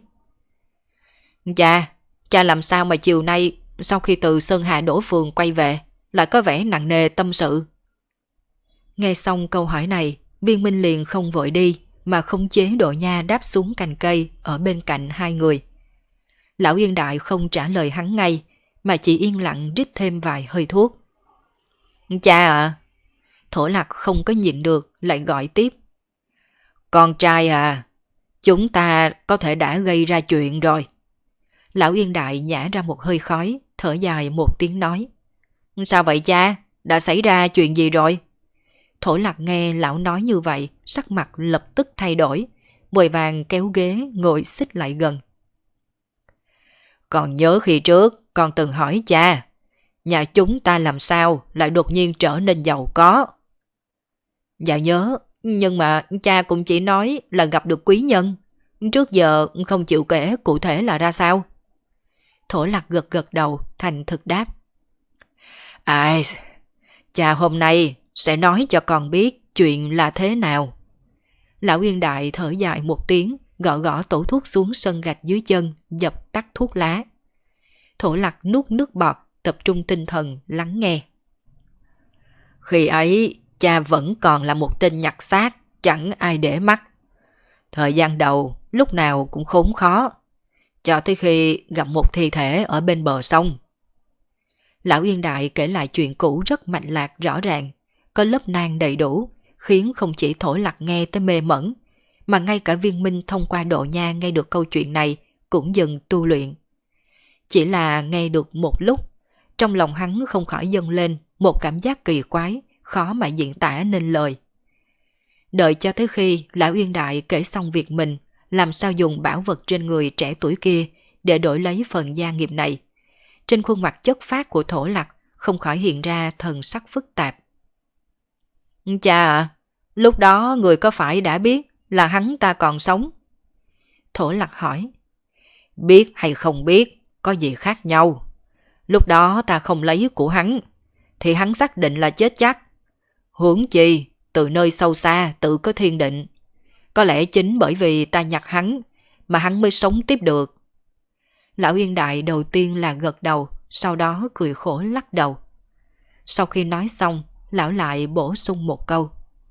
Cha làm sao mà chiều nay sau khi từ Sơn Hà Đỗ Phường quay về lại có vẻ nặng nề tâm sự? Nghe xong câu hỏi này, Viên Minh liền không vội đi mà khống chế Độ nha đáp xuống cành cây ở bên cạnh hai người. Lão Yên Đại không trả lời hắn ngay mà chỉ yên lặng rít thêm vài hơi thuốc. Cha à! Thổ Lặc không có nhịn được lại gọi tiếp. Con trai à! Chúng ta có thể đã gây ra chuyện rồi. Lão Yên Đại nhả ra một hơi khói, thở dài một tiếng nói. Sao vậy cha? Đã xảy ra chuyện gì rồi? Thổ Lặc nghe lão nói như vậy, sắc mặt lập tức thay đổi, vội vàng kéo ghế ngồi xích lại gần. Còn nhớ khi trước con từng hỏi cha, nhà chúng ta làm sao lại đột nhiên trở nên giàu có? Dạ nhớ, nhưng mà cha cũng chỉ nói là gặp được quý nhân, trước giờ không chịu kể cụ thể là ra sao. Thổ Lặc gật gật đầu, thành thực đáp. Ai, cha hôm nay sẽ nói cho con biết chuyện là thế nào. Lão Yên Đại thở dài một tiếng, gõ gõ tổ thuốc xuống sân gạch dưới chân, dập tắt thuốc lá. Thổ Lặc nuốt nước bọt, tập trung tinh thần lắng nghe. Khi ấy, cha vẫn còn là một tên nhặt xác, chẳng ai để mắt. Thời gian đầu, lúc nào cũng khốn khó, cho tới khi gặp một thi thể ở bên bờ sông. Lão Yên Đại kể lại chuyện cũ rất mạch lạc rõ ràng, có lớp nan đầy đủ, khiến không chỉ Thổ Lặc nghe tới mê mẩn, mà ngay cả Viên Minh thông qua Độ nha nghe được câu chuyện này cũng dần tu luyện. Chỉ là nghe được một lúc, trong lòng hắn không khỏi dâng lên một cảm giác kỳ quái, khó mà diễn tả nên lời. Đợi cho tới khi Lão Yên Đại kể xong việc mình làm sao dùng bảo vật trên người trẻ tuổi kia để đổi lấy phần gia nghiệp này, trên khuôn mặt chất phác của Thổ Lặc không khỏi hiện ra thần sắc phức tạp. Cha à, lúc đó người có phải đã biết là hắn ta còn sống? Thổ Lặc hỏi. Biết hay không biết có gì khác nhau. Lúc đó ta không lấy của hắn thì hắn xác định là chết chắc. Huống chi từ nơi sâu xa tự có thiên định. Có lẽ chính bởi vì ta nhặt hắn mà hắn mới sống tiếp được. Lão Yên Đại đầu tiên là gật đầu, sau đó cười khổ lắc đầu. Sau khi nói xong, lão lại bổ sung một câu.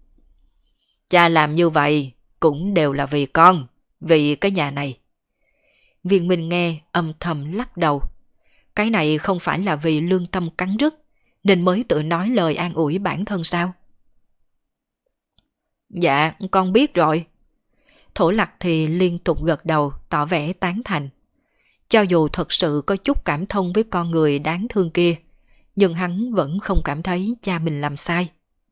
Cha làm như vậy cũng đều là vì con, vì cái nhà này. Viên Minh nghe âm thầm lắc đầu. Cái này không phải là vì lương tâm cắn rứt nên mới tự nói lời an ủi bản thân sao? Dạ, con biết rồi. Thổ Lặc thì liên tục gật đầu tỏ vẻ tán thành. Cho dù thật sự có chút cảm thông với con người đáng thương kia, nhưng hắn vẫn không cảm thấy cha mình làm sai.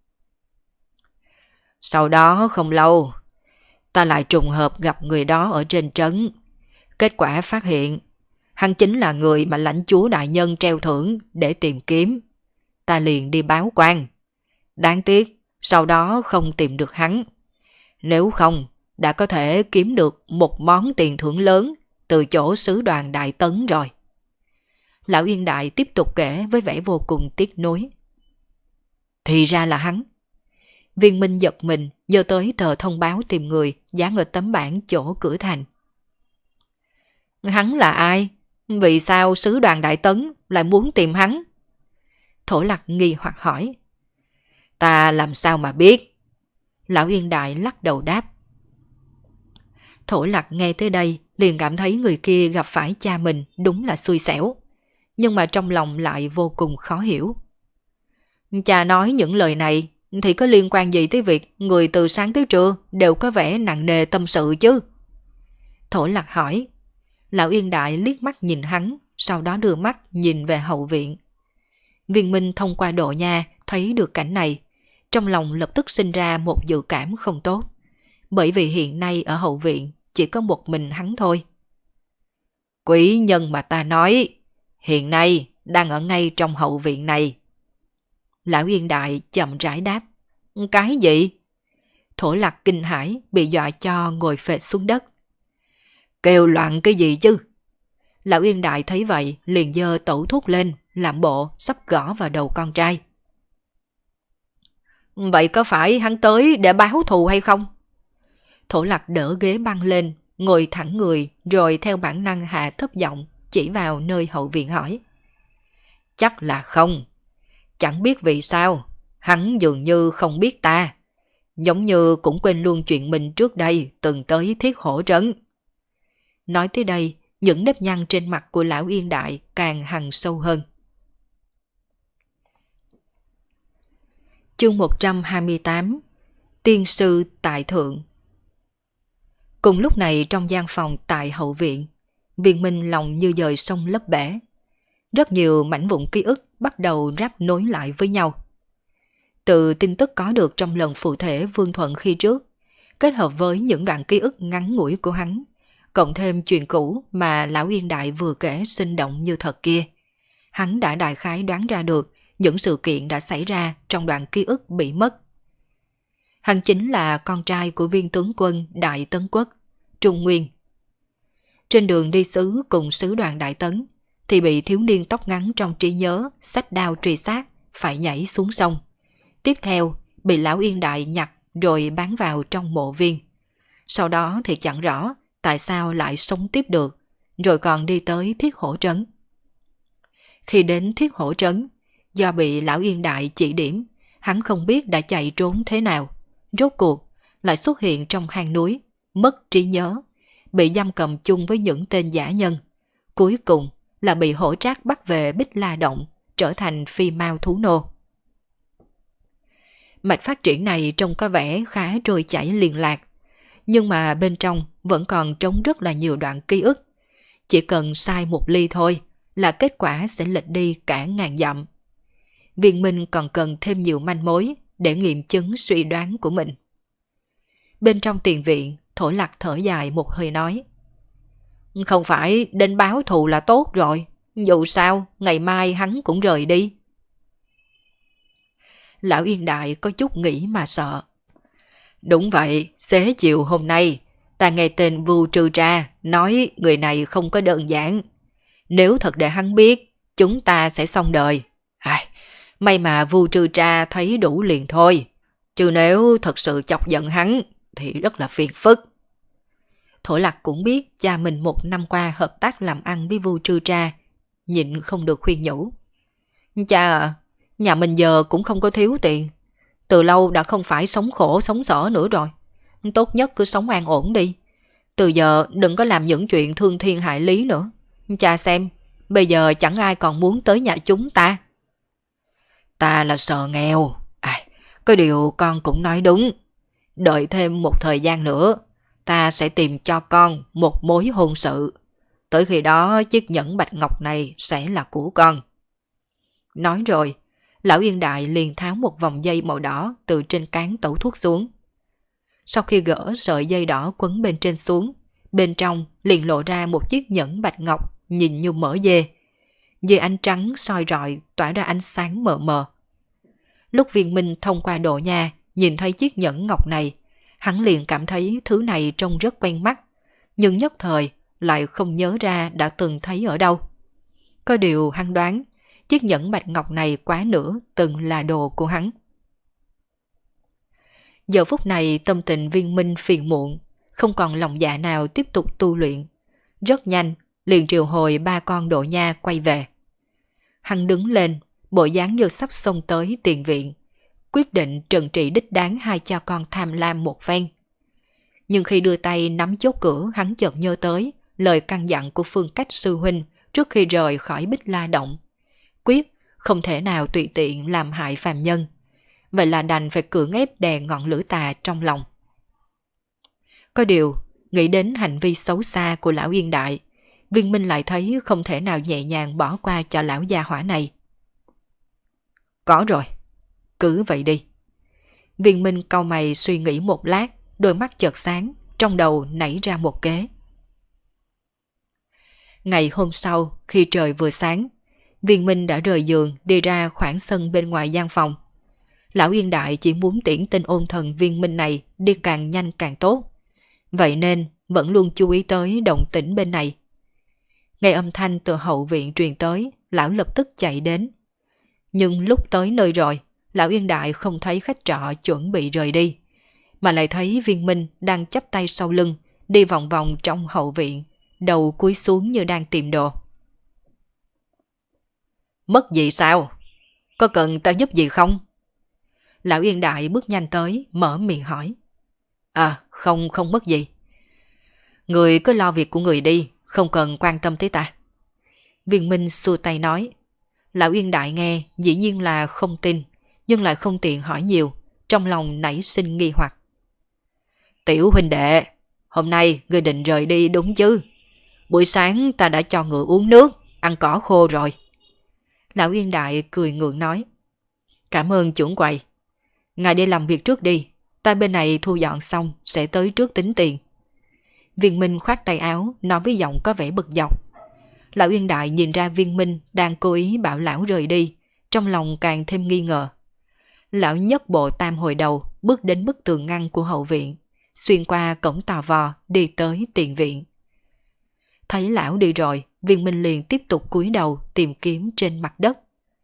Sau đó không lâu, ta lại trùng hợp gặp người đó ở trên trấn. Kết quả phát hiện, hắn chính là người mà lãnh chúa đại nhân treo thưởng để tìm kiếm. Ta liền đi báo quan. Đáng tiếc, sau đó không tìm được hắn. Nếu không, đã có thể kiếm được một món tiền thưởng lớn từ chỗ sứ đoàn Đại Tấn rồi. Lão Yên Đại tiếp tục kể với vẻ vô cùng tiếc nuối. Thì ra là hắn. Viên Minh giật mình nhớ tới tờ thông báo tìm người dán ở tấm bảng chỗ cửa thành. Hắn là ai? Vì sao sứ đoàn Đại Tấn lại muốn tìm hắn? Thổ Lặc nghi hoặc hỏi. Ta làm sao mà biết? Lão Yên Đại lắc đầu đáp. Thổ Lặc nghe tới đây liền cảm thấy người kia gặp phải cha mình đúng là xui xẻo. Nhưng mà trong lòng lại vô cùng khó hiểu. Cha nói những lời này thì có liên quan gì tới việc người từ sáng tới trưa đều có vẻ nặng nề tâm sự chứ? Thổ Lặc hỏi. Lão Yên Đại liếc mắt nhìn hắn, sau đó đưa mắt nhìn về hậu viện. Viên Minh thông qua độ nha thấy được cảnh này, trong lòng lập tức sinh ra một dự cảm không tốt, bởi vì hiện nay ở hậu viện chỉ có một mình hắn thôi. Quỷ nhân mà ta nói, hiện nay đang ở ngay trong hậu viện này. Lão Yên Đại chậm rãi đáp. Cái gì? Thổ Lặc kinh hãi bị dọa cho ngồi phệt xuống đất. Kêu loạn cái gì chứ? Lão Yên Đại thấy vậy liền giơ tẩu thuốc lên, làm bộ sắp gõ vào đầu con trai. Vậy có phải hắn tới để báo thù hay không? Thổ Lặc đỡ ghế băng lên, ngồi thẳng người rồi theo bản năng hạ thấp giọng chỉ vào nơi hậu viện hỏi. Chắc là không. Chẳng biết vì sao, hắn dường như không biết ta. Giống như cũng quên luôn chuyện mình trước đây từng tới Thiết Hổ Trấn. Nói tới đây, những nếp nhăn trên mặt của Lão Yên Đại càng hằn sâu hơn. Chương 128. Tiên sư tại thượng. Cùng lúc này trong gian phòng tại hậu viện, Viên Minh lòng như dời sông lấp bể. Rất nhiều mảnh vụn ký ức bắt đầu ráp nối lại với nhau. Từ tin tức có được trong lần phụ thể Vương Thuận khi trước, kết hợp với những đoạn ký ức ngắn ngủi của hắn, cộng thêm chuyện cũ mà Lão Yên Đại vừa kể sinh động như thật kia, hắn đã đại khái đoán ra được những sự kiện đã xảy ra trong đoạn ký ức bị mất. Hắn chính là con trai của viên tướng quân Đại Tấn Quốc, Trung Nguyên. Trên đường đi sứ cùng sứ đoàn Đại Tấn, thì bị thiếu niên tóc ngắn trong trí nhớ xách đao truy sát, phải nhảy xuống sông. Tiếp theo, bị Lão Yên Đại nhặt rồi bán vào trong mộ viên. Sau đó thì chẳng rõ tại sao lại sống tiếp được, rồi còn đi tới Thiết Hổ Trấn. Khi đến Thiết Hổ Trấn, do bị Lão Yên Đại chỉ điểm, hắn không biết đã chạy trốn thế nào. Rốt cuộc lại xuất hiện trong hang núi, mất trí nhớ, bị giam cầm chung với những tên giả nhân. Cuối cùng là bị Hổ Trác bắt về Bích La Động, trở thành phi mao thú nô. Mạch phát triển này trông có vẻ khá trôi chảy liền lạc, nhưng mà bên trong vẫn còn trống rất là nhiều đoạn ký ức. Chỉ cần sai một ly thôi là kết quả sẽ lệch đi cả ngàn dặm. Viên Minh còn cần thêm nhiều manh mối để nghiệm chứng suy đoán của mình. Bên trong tiền viện, Thổ Lặc thở dài một hơi nói. Không phải đến báo thù là tốt rồi, dù sao ngày mai hắn cũng rời đi. Lão Yên Đại có chút nghĩ mà sợ. Đúng vậy, xế chiều hôm nay, ta nghe tên Vu Trư Tra nói người này không có đơn giản. Nếu thật để hắn biết, chúng ta sẽ xong đời. May mà Vu Trư Tra thấy đủ liền thôi. Chứ nếu thật sự chọc giận hắn, thì rất là phiền phức. Thổ Lặc cũng biết cha mình một năm qua hợp tác làm ăn với Vu Trư Tra, nhịn không được khuyên nhủ. Cha à, nhà mình giờ cũng không có thiếu tiền. Từ lâu đã không phải sống khổ sống sở nữa rồi. Tốt nhất cứ sống an ổn đi. Từ giờ đừng có làm những chuyện thương thiên hại lý nữa. Cha xem, bây giờ chẳng ai còn muốn tới nhà chúng ta. Ta là sợ nghèo. Cái điều con cũng nói đúng. Đợi thêm một thời gian nữa, ta sẽ tìm cho con một mối hôn sự. Tới khi đó chiếc nhẫn bạch ngọc này sẽ là của con. Nói rồi, Lão Yên Đại liền tháo một vòng dây màu đỏ từ trên cán tẩu thuốc xuống. Sau khi gỡ sợi dây đỏ quấn bên trên xuống, bên trong liền lộ ra một chiếc nhẫn bạch ngọc nhìn như mỡ dê. Dưới ánh trắng soi rọi tỏa ra ánh sáng mờ mờ. Lúc Viên Minh thông qua độ nha nhìn thấy chiếc nhẫn ngọc này, hắn liền cảm thấy thứ này trông rất quen mắt, nhưng nhất thời lại không nhớ ra đã từng thấy ở đâu. Có điều hắn đoán chiếc nhẫn bạch ngọc này quá nữa từng là đồ của hắn. Giờ phút này tâm tình Viên Minh phiền muộn, không còn lòng dạ nào tiếp tục tu luyện. Rất nhanh, liền triệu hồi 3 con độ nha quay về. Hắn đứng lên, bộ dáng như sắp xông tới tiền viện, quyết định trừng trị đích đáng hai cha con tham lam một phen. Nhưng khi đưa tay nắm chốt cửa, hắn chợt nhớ tới lời căn dặn của Phương Cách sư huynh trước khi rời khỏi Bích La Động. Quyết không thể nào tùy tiện làm hại phàm nhân, vậy là đành phải cưỡng ép đè ngọn lửa tà trong lòng. Có điều, nghĩ đến hành vi xấu xa của lão Yên Đại, Viên Minh lại thấy không thể nào nhẹ nhàng bỏ qua cho lão gia hỏa này. Có rồi, cứ vậy đi. Viên Minh cau mày suy nghĩ một lát, đôi mắt chợt sáng, trong đầu nảy ra một kế. Ngày hôm sau, khi trời vừa sáng, Viên Minh đã rời giường đi ra khoảng sân bên ngoài gian phòng. Lão Yên Đại chỉ muốn tiễn tên ôn thần Viên Minh này đi càng nhanh càng tốt. Vậy nên vẫn luôn chú ý tới động tĩnh bên này. Nghe âm thanh từ hậu viện truyền tới, lão lập tức chạy đến. Nhưng lúc tới nơi rồi, lão Yên Đại không thấy khách trọ chuẩn bị rời đi, mà lại thấy Viên Minh đang chắp tay sau lưng, đi vòng vòng trong hậu viện, đầu cúi xuống như đang tìm đồ. Mất gì sao? Có cần ta giúp gì không? Lão Yên Đại bước nhanh tới, mở miệng hỏi. À, không mất gì. Người cứ lo việc của người đi, không cần quan tâm tới ta. Viên Minh xua tay nói. Lão Yên Đại nghe dĩ nhiên là không tin, nhưng lại không tiện hỏi nhiều, trong lòng nảy sinh nghi hoặc. Tiểu huynh đệ, hôm nay ngươi định rời đi đúng chứ? Buổi sáng ta đã cho ngựa uống nước, ăn cỏ khô rồi. Lão Yên Đại cười ngượng nói. Cảm ơn trưởng quầy. Ngài đi làm việc trước đi, ta bên này thu dọn xong sẽ tới trước tính tiền. Viên Minh khoát tay áo, nói với giọng có vẻ bực dọc. Lão Yên Đại nhìn ra Viên Minh đang cố ý bảo lão rời đi, trong lòng càng thêm nghi ngờ. Lão nhấc bộ tam hồi đầu, bước đến bức tường ngăn của hậu viện, xuyên qua cổng tò vò đi tới tiền viện. Thấy lão đi rồi, Viên Minh liền tiếp tục cúi đầu tìm kiếm trên mặt đất.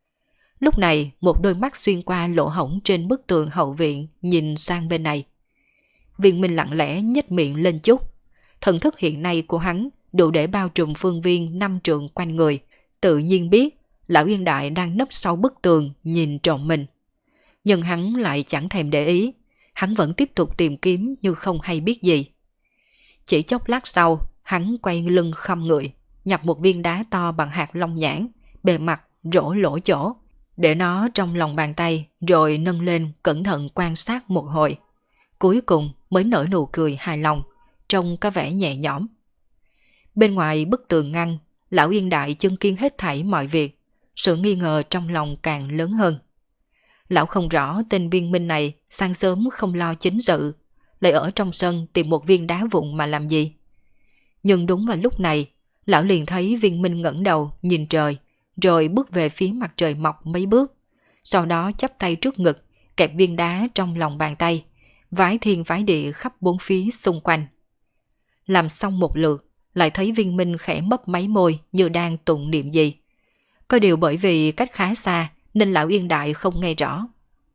Lúc này, một đôi mắt xuyên qua lỗ hổng trên bức tường hậu viện nhìn sang bên này. Viên Minh lặng lẽ nhếch miệng lên chút. Thần thức hiện nay của hắn đủ để bao trùm phương viên 5 trượng quanh người, tự nhiên biết lão Yên Đại đang nấp sau bức tường nhìn trộm mình. Nhưng hắn lại chẳng thèm để ý, hắn vẫn tiếp tục tìm kiếm như không hay biết gì. Chỉ chốc lát sau, hắn quay lưng khom người, nhặt một viên đá to bằng hạt long nhãn, bề mặt rỗ lỗ chỗ, để nó trong lòng bàn tay rồi nâng lên cẩn thận quan sát một hồi. Cuối cùng mới nở nụ cười hài lòng, trông có vẻ nhẹ nhõm. Bên ngoài bức tường ngăn, lão Yên Đại chứng kiến hết thảy mọi việc, sự nghi ngờ trong lòng càng lớn hơn. Lão không rõ tên Viên Minh này sáng sớm không lo chính sự, lại ở trong sân tìm một viên đá vụn mà làm gì. Nhưng đúng vào lúc này, lão liền thấy Viên Minh ngẩng đầu nhìn trời, rồi bước về phía mặt trời mọc mấy bước, sau đó chắp tay trước ngực, kẹp viên đá trong lòng bàn tay, vái thiên vái địa khắp bốn phía xung quanh. Làm xong một lượt, lại thấy Viên Minh khẽ mấp máy môi như đang tụng niệm gì. Có điều bởi vì cách khá xa nên lão Yên Đại không nghe rõ.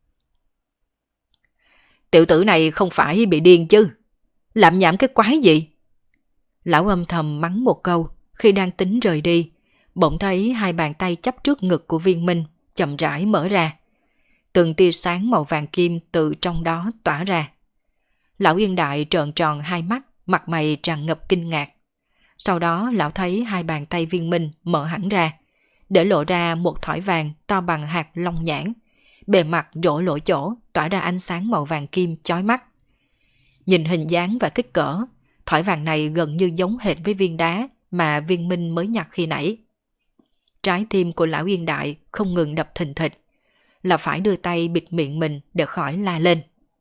Tiểu tử này không phải bị điên chứ? Làm nhảm cái quái gì? Lão âm thầm mắng một câu khi đang tính rời đi, bỗng thấy hai bàn tay chắp trước ngực của Viên Minh chậm rãi mở ra. Từng tia sáng màu vàng kim từ trong đó tỏa ra. Lão Yên Đại trợn tròn hai mắt, mặt mày tràn ngập kinh ngạc. Sau đó lão thấy hai bàn tay Viên Minh mở hẳn ra, để lộ ra một thỏi vàng to bằng hạt long nhãn, bề mặt rỗ lỗ chỗ tỏa ra ánh sáng màu vàng kim chói mắt. Nhìn hình dáng và kích cỡ, thỏi vàng này gần như giống hệt với viên đá mà Viên Minh mới nhặt khi nãy. Trái tim của lão Yên Đại không ngừng đập thình thịch, là phải đưa tay bịt miệng mình để khỏi la lên.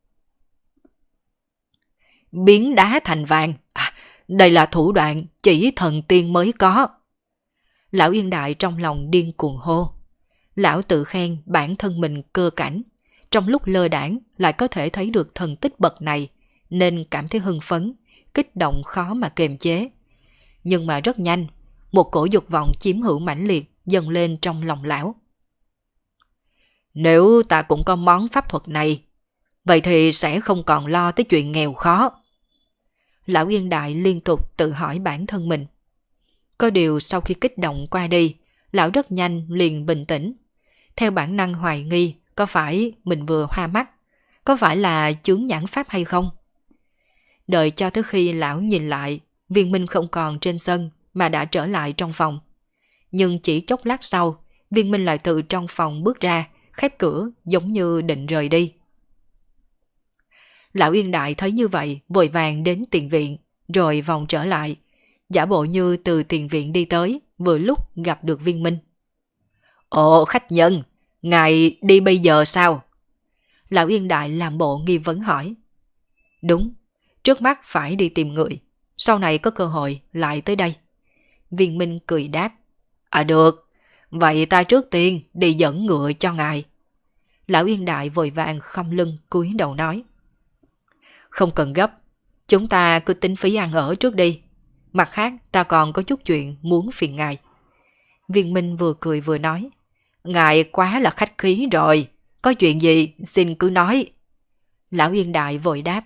Biến đá thành vàng, đây là thủ đoạn chỉ thần tiên mới có. Lão Yên Đại trong lòng điên cuồng hô. Lão tự khen bản thân mình cơ cảnh, trong lúc lơ đãng lại có thể thấy được thần tích bậc này, nên cảm thấy hưng phấn, kích động khó mà kiềm chế. Nhưng mà rất nhanh, một cổ dục vọng chiếm hữu mãnh liệt dâng lên trong lòng lão. Nếu ta cũng có món pháp thuật này, vậy thì sẽ không còn lo tới chuyện nghèo khó. Lão Yên Đại liên tục tự hỏi bản thân mình. Có điều sau khi kích động qua đi, lão rất nhanh liền bình tĩnh. Theo bản năng hoài nghi có phải mình vừa hoa mắt, có phải là chướng nhãn pháp hay không. Đợi cho tới khi lão nhìn lại, Viên Minh không còn trên sân mà đã trở lại trong phòng. Nhưng chỉ chốc lát sau, Viên Minh lại từ trong phòng bước ra, khép cửa giống như định rời đi. Lão Yên Đại thấy như vậy, vội vàng đến tiền viện, rồi vòng trở lại, giả bộ như từ tiền viện đi tới, vừa lúc gặp được Viên Minh. Ồ, khách nhân, ngài đi bây giờ sao? Lão Yên Đại làm bộ nghi vấn hỏi. Đúng, trước mắt phải đi tìm người, sau này có cơ hội lại tới đây. Viên Minh cười đáp. À được, vậy ta trước tiên đi dẫn ngựa cho ngài. Lão Yên Đại vội vàng khom lưng cúi đầu nói. Không cần gấp, chúng ta cứ tính phí ăn ở trước đi. Mặt khác ta còn có chút chuyện muốn phiền ngài. Viên Minh vừa cười vừa nói. Ngài quá là khách khí rồi, có chuyện gì xin cứ nói. Lão Yên Đại vội đáp.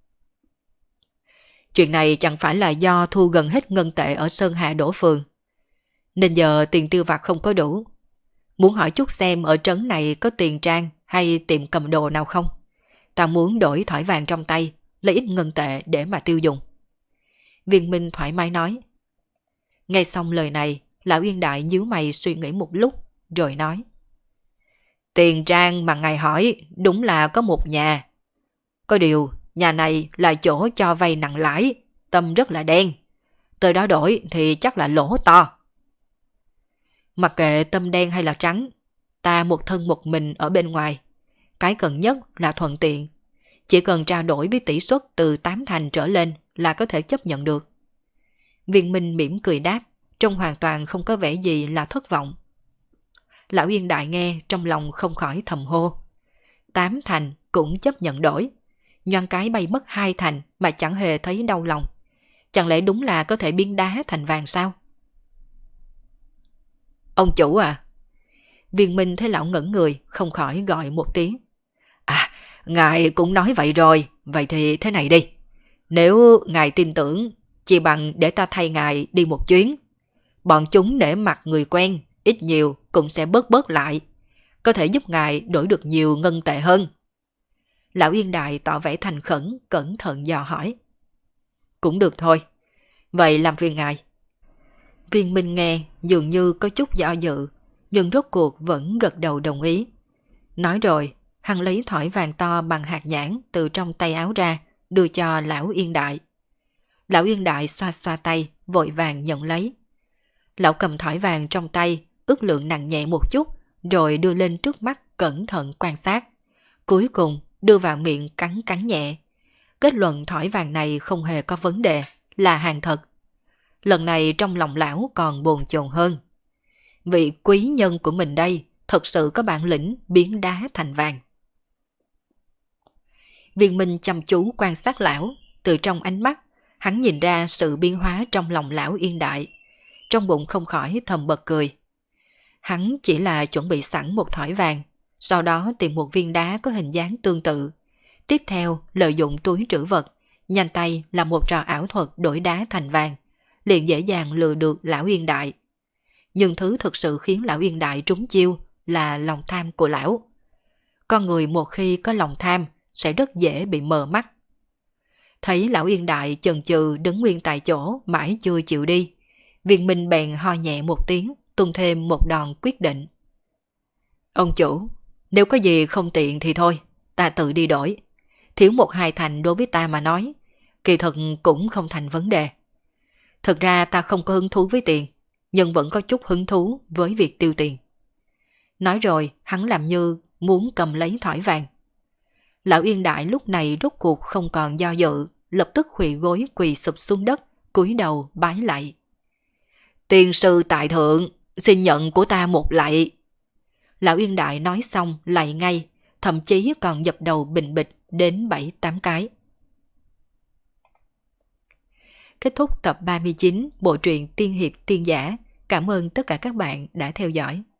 Chuyện này chẳng phải là do thu gần hết ngân tệ ở Sơn Hà Đỗ Phường, nên giờ tiền tiêu vặt không có đủ. Muốn hỏi chút xem ở trấn này có tiền trang hay tiệm cầm đồ nào không? Ta muốn đổi thỏi vàng trong tay, lấy ít ngân tệ để mà tiêu dùng. Viên Minh thoải mái nói. Nghe xong lời này, Lão Yên Đại nhíu mày suy nghĩ một lúc, rồi nói. Tiền trang mà ngài hỏi đúng là có một nhà. Có điều, nhà này là chỗ cho vay nặng lãi, tâm rất là đen. Từ đó đổi thì chắc là lỗ to. Mặc kệ tâm đen hay là trắng, ta một thân một mình ở bên ngoài. Cái cần nhất là thuận tiện. Chỉ cần trao đổi với tỷ suất từ 8 thành trở lên là có thể chấp nhận được. Viên Minh mỉm cười đáp, trông hoàn toàn không có vẻ gì là thất vọng. Lão Yên Đại nghe trong lòng không khỏi thầm hô. 8 thành cũng chấp nhận đổi. Nhoáng cái bay mất 2 thành mà chẳng hề thấy đau lòng. Chẳng lẽ đúng là có thể biến đá thành vàng sao? Ông chủ à? Viên Minh thấy lão ngẩn người, không khỏi gọi một tiếng. À, ngài cũng nói vậy rồi, vậy thì thế này đi. Nếu ngài tin tưởng, chỉ bằng để ta thay ngài đi một chuyến. Bọn chúng nể mặt người quen, ít nhiều cũng sẽ bớt bớt lại. Có thể giúp ngài đổi được nhiều ngân tệ hơn. Lão Yên Đại tỏ vẻ thành khẩn, cẩn thận dò hỏi. Cũng được thôi, vậy làm phiền ngài. Viên Minh nghe dường như có chút do dự, nhưng rốt cuộc vẫn gật đầu đồng ý. Nói rồi, hắn lấy thỏi vàng to bằng hạt nhãn từ trong tay áo ra, đưa cho Lão Yên Đại. Lão Yên Đại xoa xoa tay, vội vàng nhận lấy. Lão cầm thỏi vàng trong tay, ước lượng nặng nhẹ một chút, rồi đưa lên trước mắt cẩn thận quan sát. Cuối cùng đưa vào miệng cắn cắn nhẹ. Kết luận thỏi vàng này không hề có vấn đề, là hàng thật. Lần này trong lòng lão còn bồn chồn hơn. Vị quý nhân của mình đây thật sự có bản lĩnh biến đá thành vàng. Viên Minh chăm chú quan sát lão, từ trong ánh mắt, hắn nhìn ra sự biến hóa trong lòng Lão Yên Đại. Trong bụng không khỏi thầm bật cười. Hắn chỉ là chuẩn bị sẵn một thỏi vàng, sau đó tìm một viên đá có hình dáng tương tự. Tiếp theo lợi dụng túi trữ vật, nhanh tay làm một trò ảo thuật đổi đá thành vàng, liền dễ dàng lừa được Lão Yên Đại. Nhưng thứ thực sự khiến Lão Yên Đại trúng chiêu là lòng tham của lão. Con người một khi có lòng tham sẽ rất dễ bị mờ mắt. Thấy Lão Yên Đại chần chừ đứng nguyên tại chỗ mãi chưa chịu đi, Viên Minh bèn ho nhẹ một tiếng, tung thêm một đòn quyết định. Ông chủ, nếu có gì không tiện thì thôi, ta tự đi đổi. Thiếu 1-2 thành đối với ta mà nói, kỳ thực cũng không thành vấn đề. Thực ra ta không có hứng thú với tiền, nhưng vẫn có chút hứng thú với việc tiêu tiền. Nói rồi, hắn làm như muốn cầm lấy thỏi vàng. Lão Yên Đại lúc này rốt cuộc không còn do dự, lập tức khuỵu gối quỳ sụp xuống đất, cúi đầu bái lạy. Tiền sư tại thượng, xin nhận của ta một lạy. Lão Yên Đại nói xong lạy ngay, thậm chí còn dập đầu bình bịch đến 7-8 cái. Kết thúc tập 39 bộ truyện Tiên Hiệp Tiên Giả. Cảm ơn tất cả các bạn đã theo dõi.